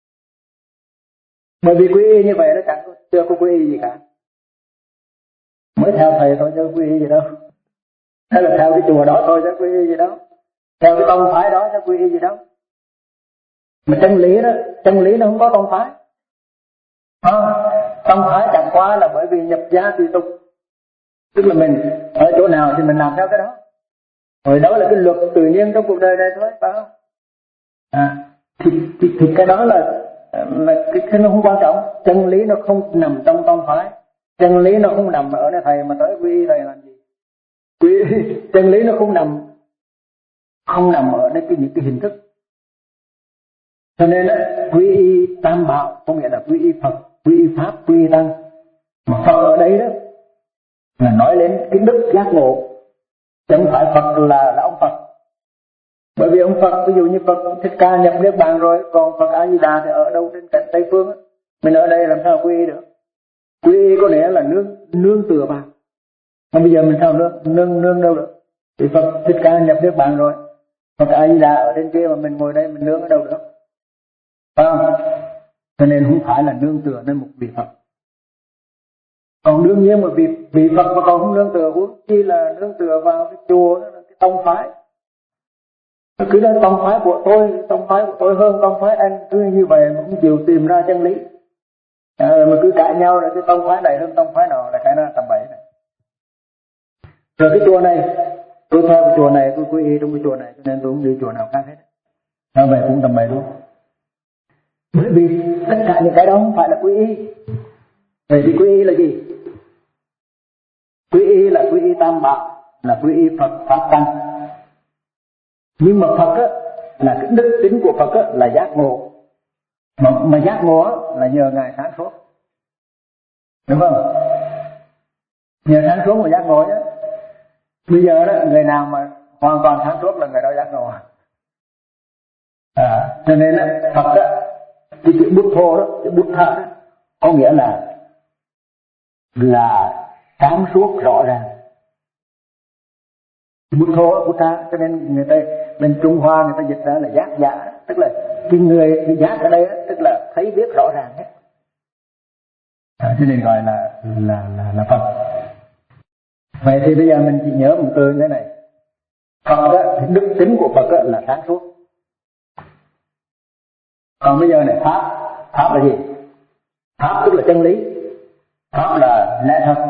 Bởi vì quý y như vậy nó chẳng có, chưa có quý y gì cả. Mới theo thầy thôi chứ quý y gì đâu. Hay là theo cái chùa đó thôi chứ quý y gì đâu. Theo cái tông phái đó chứ quý y gì đâu. Mà chân lý đó, chân lý nó không có tông phái. À, tông phái chẳng qua là bởi vì nhập gia tùy tục. Tức là mình ở chỗ nào thì mình làm theo cái đó. Rồi đó là cái luật tự nhiên trong cuộc đời này thôi, phải không? À, thì, thì, thì cái đó là, là cái, cái nó không quan trọng. Chân lý nó không nằm trong tông phái. Chân lý nó không nằm ở nơi thầy mà tới quy y thầy làm gì. Quy chân lý nó không nằm không nằm ở nơi cái những cái hình thức. Cho nên đó, quy y tam bảo có nghĩa là quy y Phật, quy y Pháp, quy y Tăng. Mà Phật ở đây đó là nói lên cái đức giác ngộ. Chứ không phải Phật là, là ông Phật. Bởi vì ông Phật, ví dụ như Phật Thích Ca nhập Niết Bàn rồi, còn Phật A Di Đà thì ở đâu trên cạnh Tây Phương á. Mình ở đây làm sao quy y được? Quy y có nghĩa là nương nương tựa vào. Mà bây giờ mình sao nương nương nương đâu được? Thì Phật Thích Ca nhập Niết Bàn rồi, Phật A Di Đà ở trên kia mà mình ngồi đây mình nương ở đâu được? Phải không? Cho nên không phải là nương tựa nên một vị Phật. Còn đương nhiên mà vị, vị Phật mà còn không nương tựa, huống chi là nương tựa vào cái chùa đó, cái tông phái. Nó cứ nói tông phái của tôi, tông phái của tôi hơn tông phái anh, cứ như vậy mà không chịu tìm ra chân lý. À, mà cứ cãi nhau là cái tông phái này hơn tông phái nọ là cái nó tầm bậy này. Rồi cái chùa này, tôi theo cái chùa này, tôi quy y trong cái chùa này, cho nên tôi không đi chùa nào khác hết. Nó vậy cũng tầm bậy luôn. Bởi vì tất cả những cái đó không phải là quy y. Vậy thì quy y là gì? Quy y là quy y tam bảo, là quy y Phật Pháp Tăng. Nhưng mà Phật á, là cái đức tính của Phật á, là giác ngộ. Mà, mà giác ngộ á, là nhờ Ngài sáng suốt. Đúng không? Nhờ sáng suốt mà giác ngộ nhé. Bây giờ đó, người nào mà hoàn toàn sáng suốt là người đó giác ngộ. À, cho nên á, Phật á, cái chữ bút thô đó, cái bút thơ đó, có nghĩa là là sáng suốt rõ ràng. Bút thô, bút thơ, cho nên người ta bên Trung Hoa người ta dịch ra là giác giả, tức là cái người cái giác ở đây tức là thấy biết rõ ràng hết. À, cho nên gọi là là là là Phật. Vậy thì bây giờ mình chỉ nhớ một từ như thế này. Phật đó, thì đức tính của Phật đó là sáng suốt. Còn bây giờ này Pháp, Pháp là gì? Pháp tức là chân lý. Pháp là lẽ thật,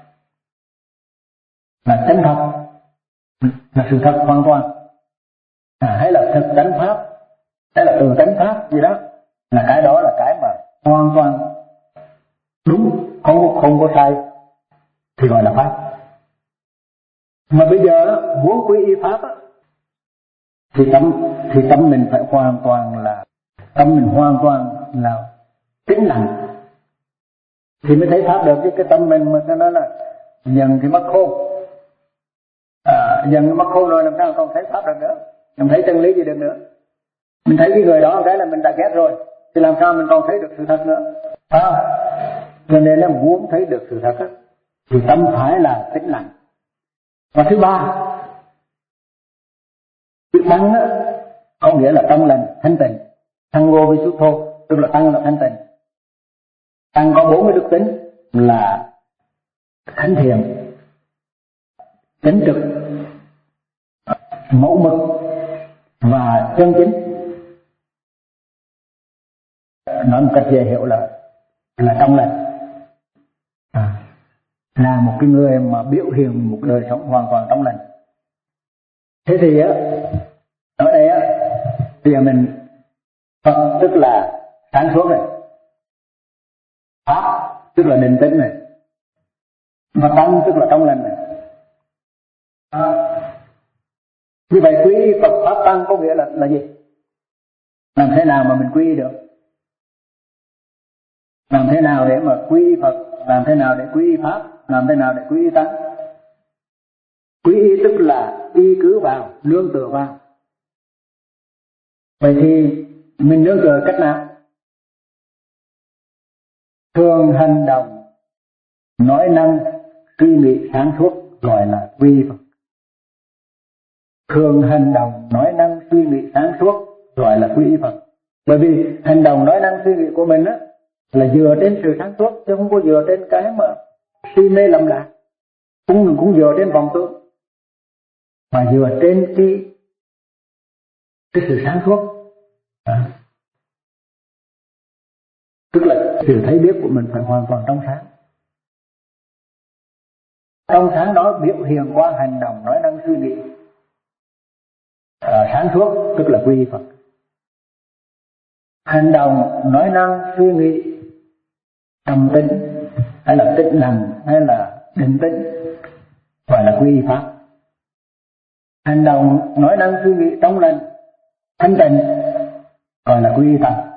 là chân thật, là sự thật hoàn toàn. À, hay là thực tánh Pháp, hay là từ tánh Pháp gì đó, là cái đó là cái mà hoàn toàn đúng, không không có sai thì gọi là Pháp. Mà bây giờ muốn quy y Pháp á, thì tâm thì tâm mình phải hoàn toàn là tâm mình hoàn toàn là tĩnh lặng thì mới thấy Pháp được. Chứ cái tâm mình mà nó là dần cái mắt khôn, à, dần cái mắt khôn rồi làm sao còn thấy Pháp được nữa, làm thấy chân lý gì được nữa. Mình thấy cái người đó cái là mình đã ghét rồi, thì làm sao mình còn thấy được sự thật nữa, phải không? Cho nên là muốn thấy được sự thật á, thì tâm phải là tĩnh lặng. Và thứ ba, chữ tăng á, có nghĩa là trong lành thanh tịnh. Tăng vô vi xuất thô, tức là tăng là thanh tịnh. Tăng có bốn cái đức tính là thánh thiện, chánh trực, mẫu mực và chân chính. Nói một cách dễ hiểu là là trong lành, à, là một cái người mà biểu hiện một đời sống hoàn toàn trong lành. Thế thì á, ở đây á, bây giờ mình Phật tức là sáng suốt này, Pháp tức là định tĩnh này, và Tăng tức là trong lành này. À, như vậy quy y Phật Pháp Tăng có nghĩa là là gì? Làm thế nào mà mình quy y được? Làm thế nào để mà quy y Phật? Làm thế nào để quy y Pháp? Làm thế nào để quy y Tăng? Quy y tức là y cứ vào, nương tựa vào. Vậy thì mình nương tựa cách nào? Thường hành động, nói năng, suy nghĩ sáng suốt gọi là quy y Phật. Thường hành động, nói năng, suy nghĩ sáng suốt gọi là quy y Phật. Bởi vì hành động, nói năng, suy nghĩ của mình á là dựa trên sự sáng suốt, chứ không có dựa trên cái mà si mê lầm lạc, cũng cũng dựa trên vọng tưởng, mà dựa trên cái cái sự sáng suốt. À, tức là sự thấy biết của mình phải hoàn toàn trong sáng. Trong sáng đó biểu hiện qua hành động, nói năng, suy nghĩ à, sáng suốt tức là quy y Phật. Hành động, nói năng, suy nghĩ trầm tĩnh hay là tĩnh lặng hay là định tĩnh gọi là quy y Pháp. Hành động, nói năng, suy nghĩ trong lành, thanh tịnh gọi là quy y Tăng.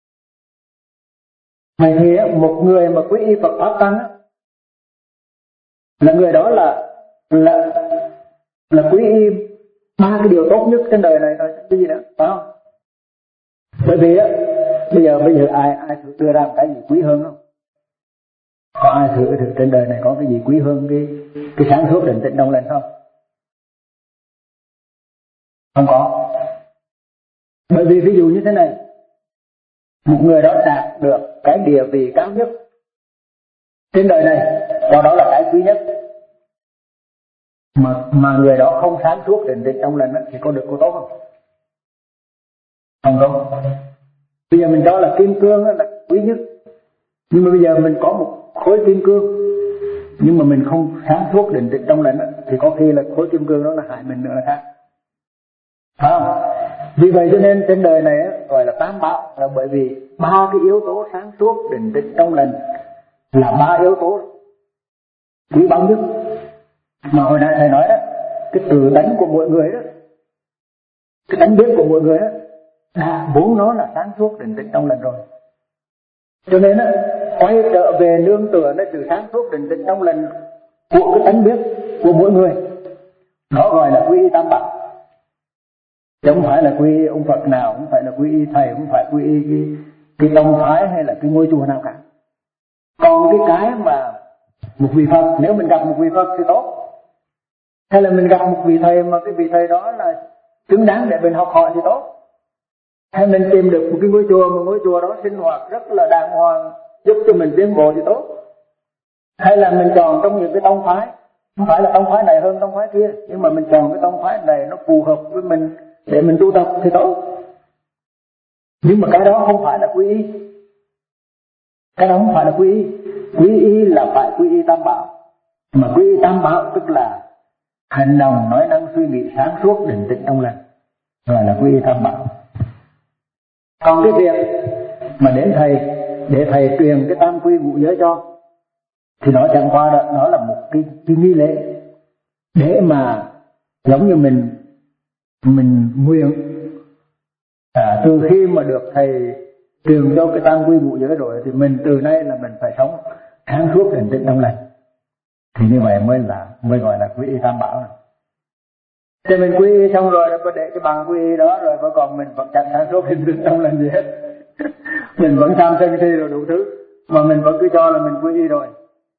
Vậy thì một người mà quy y Phật Pháp Tăng là người đó là là là quy y ba cái điều tốt nhất trên đời này rồi, cái gì nữa, phải không? Bởi vì á, bây giờ bây giờ ai ai thử đưa ra một cái gì quý hơn không? Có ai thử thử trên đời này có cái gì quý hơn cái cái sáng suốt định tĩnh trong lành không? Không có. Bởi vì ví dụ như thế này, một người đó đạt được cái địa vị cao nhất trên đời này, đó đó là cái quý nhất, mà mà người đó không sáng suốt định tĩnh trong lành thì có được có tốt không? Không tốt. Bây giờ mình cho là kim cương là quý nhất, nhưng mà bây giờ mình có một khối kim cương nhưng mà mình không sáng suốt định tĩnh trong lành thì có khi là khối kim cương đó là hại mình nữa là khác. Phải không? Vì vậy cho nên trên đời này gọi là tam bảo, là bởi vì ba cái yếu tố sáng suốt, định tĩnh, trong lành là ba yếu tố quý báu nhất. Mà hồi nãy thầy nói đó, cái tự tánh của mỗi người đó, cái tánh biết của mỗi người đó, là vốn nó là sáng suốt, định tĩnh, trong lành rồi. Cho nên đó, quay trở về nương tựa nó sự sáng suốt, định tĩnh, trong lành của cái tánh biết của mỗi người, đó gọi là quy y tam bảo. Chứ không phải là quy y ông Phật nào, không phải là quy y thầy, không phải quy y cái, cái tông phái hay là cái ngôi chùa nào cả. Còn cái cái mà một vị Phật, nếu mình gặp một vị Phật thì tốt, hay là mình gặp một vị thầy mà cái vị thầy đó là xứng đáng để mình học hỏi thì tốt, hay mình tìm được một cái ngôi chùa mà ngôi chùa đó sinh hoạt rất là đàng hoàng, giúp cho mình tiến bộ thì tốt, hay là mình chọn trong những cái tông phái, không phải là tông phái này hơn tông phái kia, nhưng mà mình chọn cái tông phái này nó phù hợp với mình để mình tu tập thì tốt. Nhưng mà cái đó không phải là quy y, cái đó không phải là quy y. Quy y là phải quy y tam bảo. Mà quy y tam bảo tức là hành động, nói năng, suy nghĩ sáng suốt, định tĩnh, trong lành, gọi là quy y tam bảo. Còn cái việc mà đến thầy để thầy truyền cái tam quy ngũ giới cho thì nó chẳng qua đó, nó là một cái, cái nghi lễ để mà giống như mình mình nguyện à, từ khi mà được thầy truyền cho cái tam quy ngũ giới rồi thì mình từ nay là mình phải sống sáng suốt, định tĩnh, trong lành, thì như vậy mới là mới gọi là quy y tam bảo. Thì mình quy y xong rồi có để cái bằng quy y đó rồi, và còn mình vẫn chẳng sáng suốt, định tĩnh, trong lành gì hết. Mình vẫn tham sân si rồi đủ thứ, mà mình vẫn cứ cho là mình quy y rồi.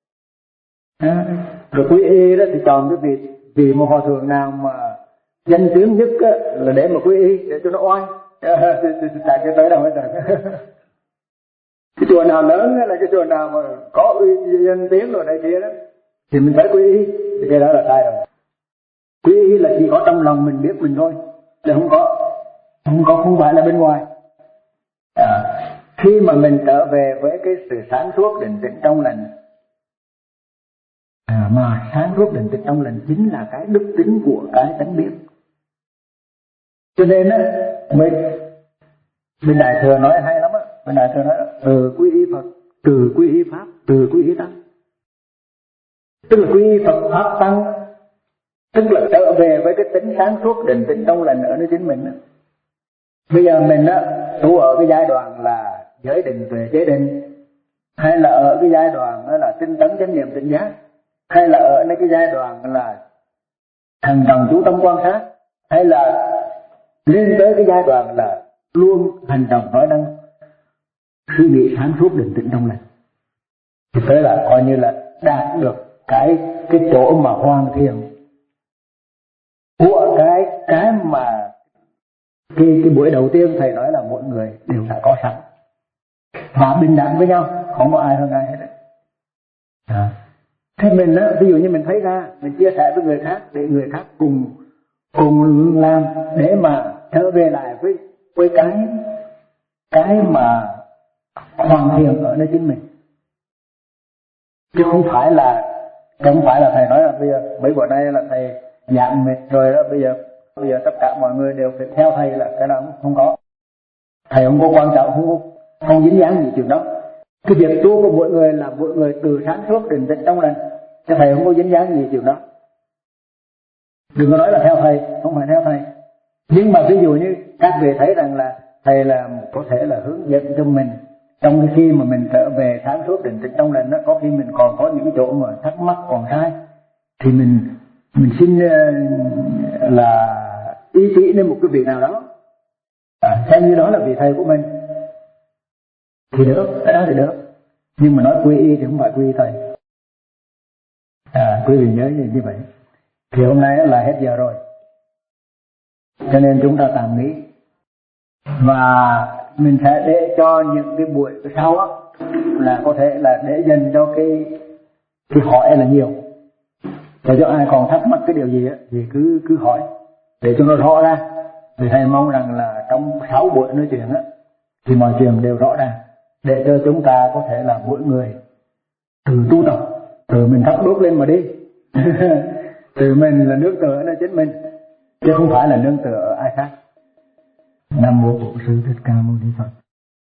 À, rồi quy y đó thì chọn cái vị vị một hòa thượng nào mà danh tiếng nhất á, là để mà quy y để cho nó oai, Tại cái tới đâu hết rồi. Cái chùa nào lớn là cái chùa nào mà có uy danh tiếng rồi đây kia đó thì mình phải quy y, thì cái đó là sai rồi. Quy y là chỉ có trong lòng mình biết mình thôi, chứ không có không có không phải là bên ngoài. À, khi mà mình trở về với cái sự sáng suốt định tĩnh trong lành, à, mà sáng suốt định tĩnh trong lành chính là cái đức tính của cái tánh biết. Cho nên á, mình bên Đại Thừa nói hay lắm á, bên Đại Thừa nói từ quy y Phật, từ quy y Pháp, từ quy y Tăng. Tức là quy y Phật Pháp Tăng, tức là trở về với cái tính sáng suốt định tĩnh trong lành ở nơi chính mình á. Bây giờ mình á tu ở cái giai đoạn là giới định tuệ chế định, hay là ở cái giai đoạn đó là tinh tấn chánh niệm tỉnh giác, hay là ở cái giai đoạn là thần trọng chú tâm quan sát, hay là lên tới cái giai đoạn là luôn hành động nói năng suy nghĩ sáng suốt định tĩnh trong lành, thì tới là coi như là đạt được cái cái chỗ mà hoàn thiện của cái cái mà cái cái buổi đầu tiên thầy nói là mỗi người đều đã có sẵn và bình đẳng với nhau, không có ai hơn ai hết đấy. À. Thế mình á, ví dụ như mình thấy ra, mình chia sẻ với người khác để người khác cùng cùng làm để mà trở về lại với với cái cái mà hoàn thiện ở nơi chính mình, chứ không phải là không phải là thầy nói là bây giờ mấy bữa nay là thầy giảng mệt rồi đó, bây giờ bây giờ tất cả mọi người đều phải theo thầy, là cái nào không có. Thầy không có quan trọng, không có, không dính dáng gì chuyện đó. Cái việc tu của mỗi người là mỗi người từ sáng suốt định tĩnh trong lành, chứ thầy không có dính dáng gì chuyện đó. Đừng có nói là theo thầy, không phải theo thầy. Nhưng mà ví dụ như các vị thấy rằng là thầy là có thể là hướng dẫn cho mình trong cái khi mà mình trở về sáng suốt định tĩnh trong lành đó, có khi mình còn có những cái chỗ mà thắc mắc còn sai, thì mình mình xin là ý chỉ đến một cái vị nào đó, à, xem như đó là vị thầy của mình thì được, cái đó thì được. Nhưng mà nói quy y thì không phải quy y thầy. À, quý vị nhớ như vậy. Thì hôm nay là hết giờ rồi, cho nên chúng ta tạm nghỉ, và mình sẽ để cho những cái buổi sau á là có thể là để dành cho cái cái hỏi là nhiều, để cho ai còn thắc mắc cái điều gì á thì cứ cứ hỏi để cho nó rõ ra. Thì thầy mong rằng là trong sáu buổi nói chuyện á thì mọi chuyện đều rõ ràng, để cho chúng ta có thể là mỗi người từ tu tập, từ mình thắp đuốc lên mà đi. Từ mình là nương tựa ở chính mình, chứ không phải là nương tựa ở ai khác. Nam mô Bổn Sư Thích Ca Mâu Ni Phật.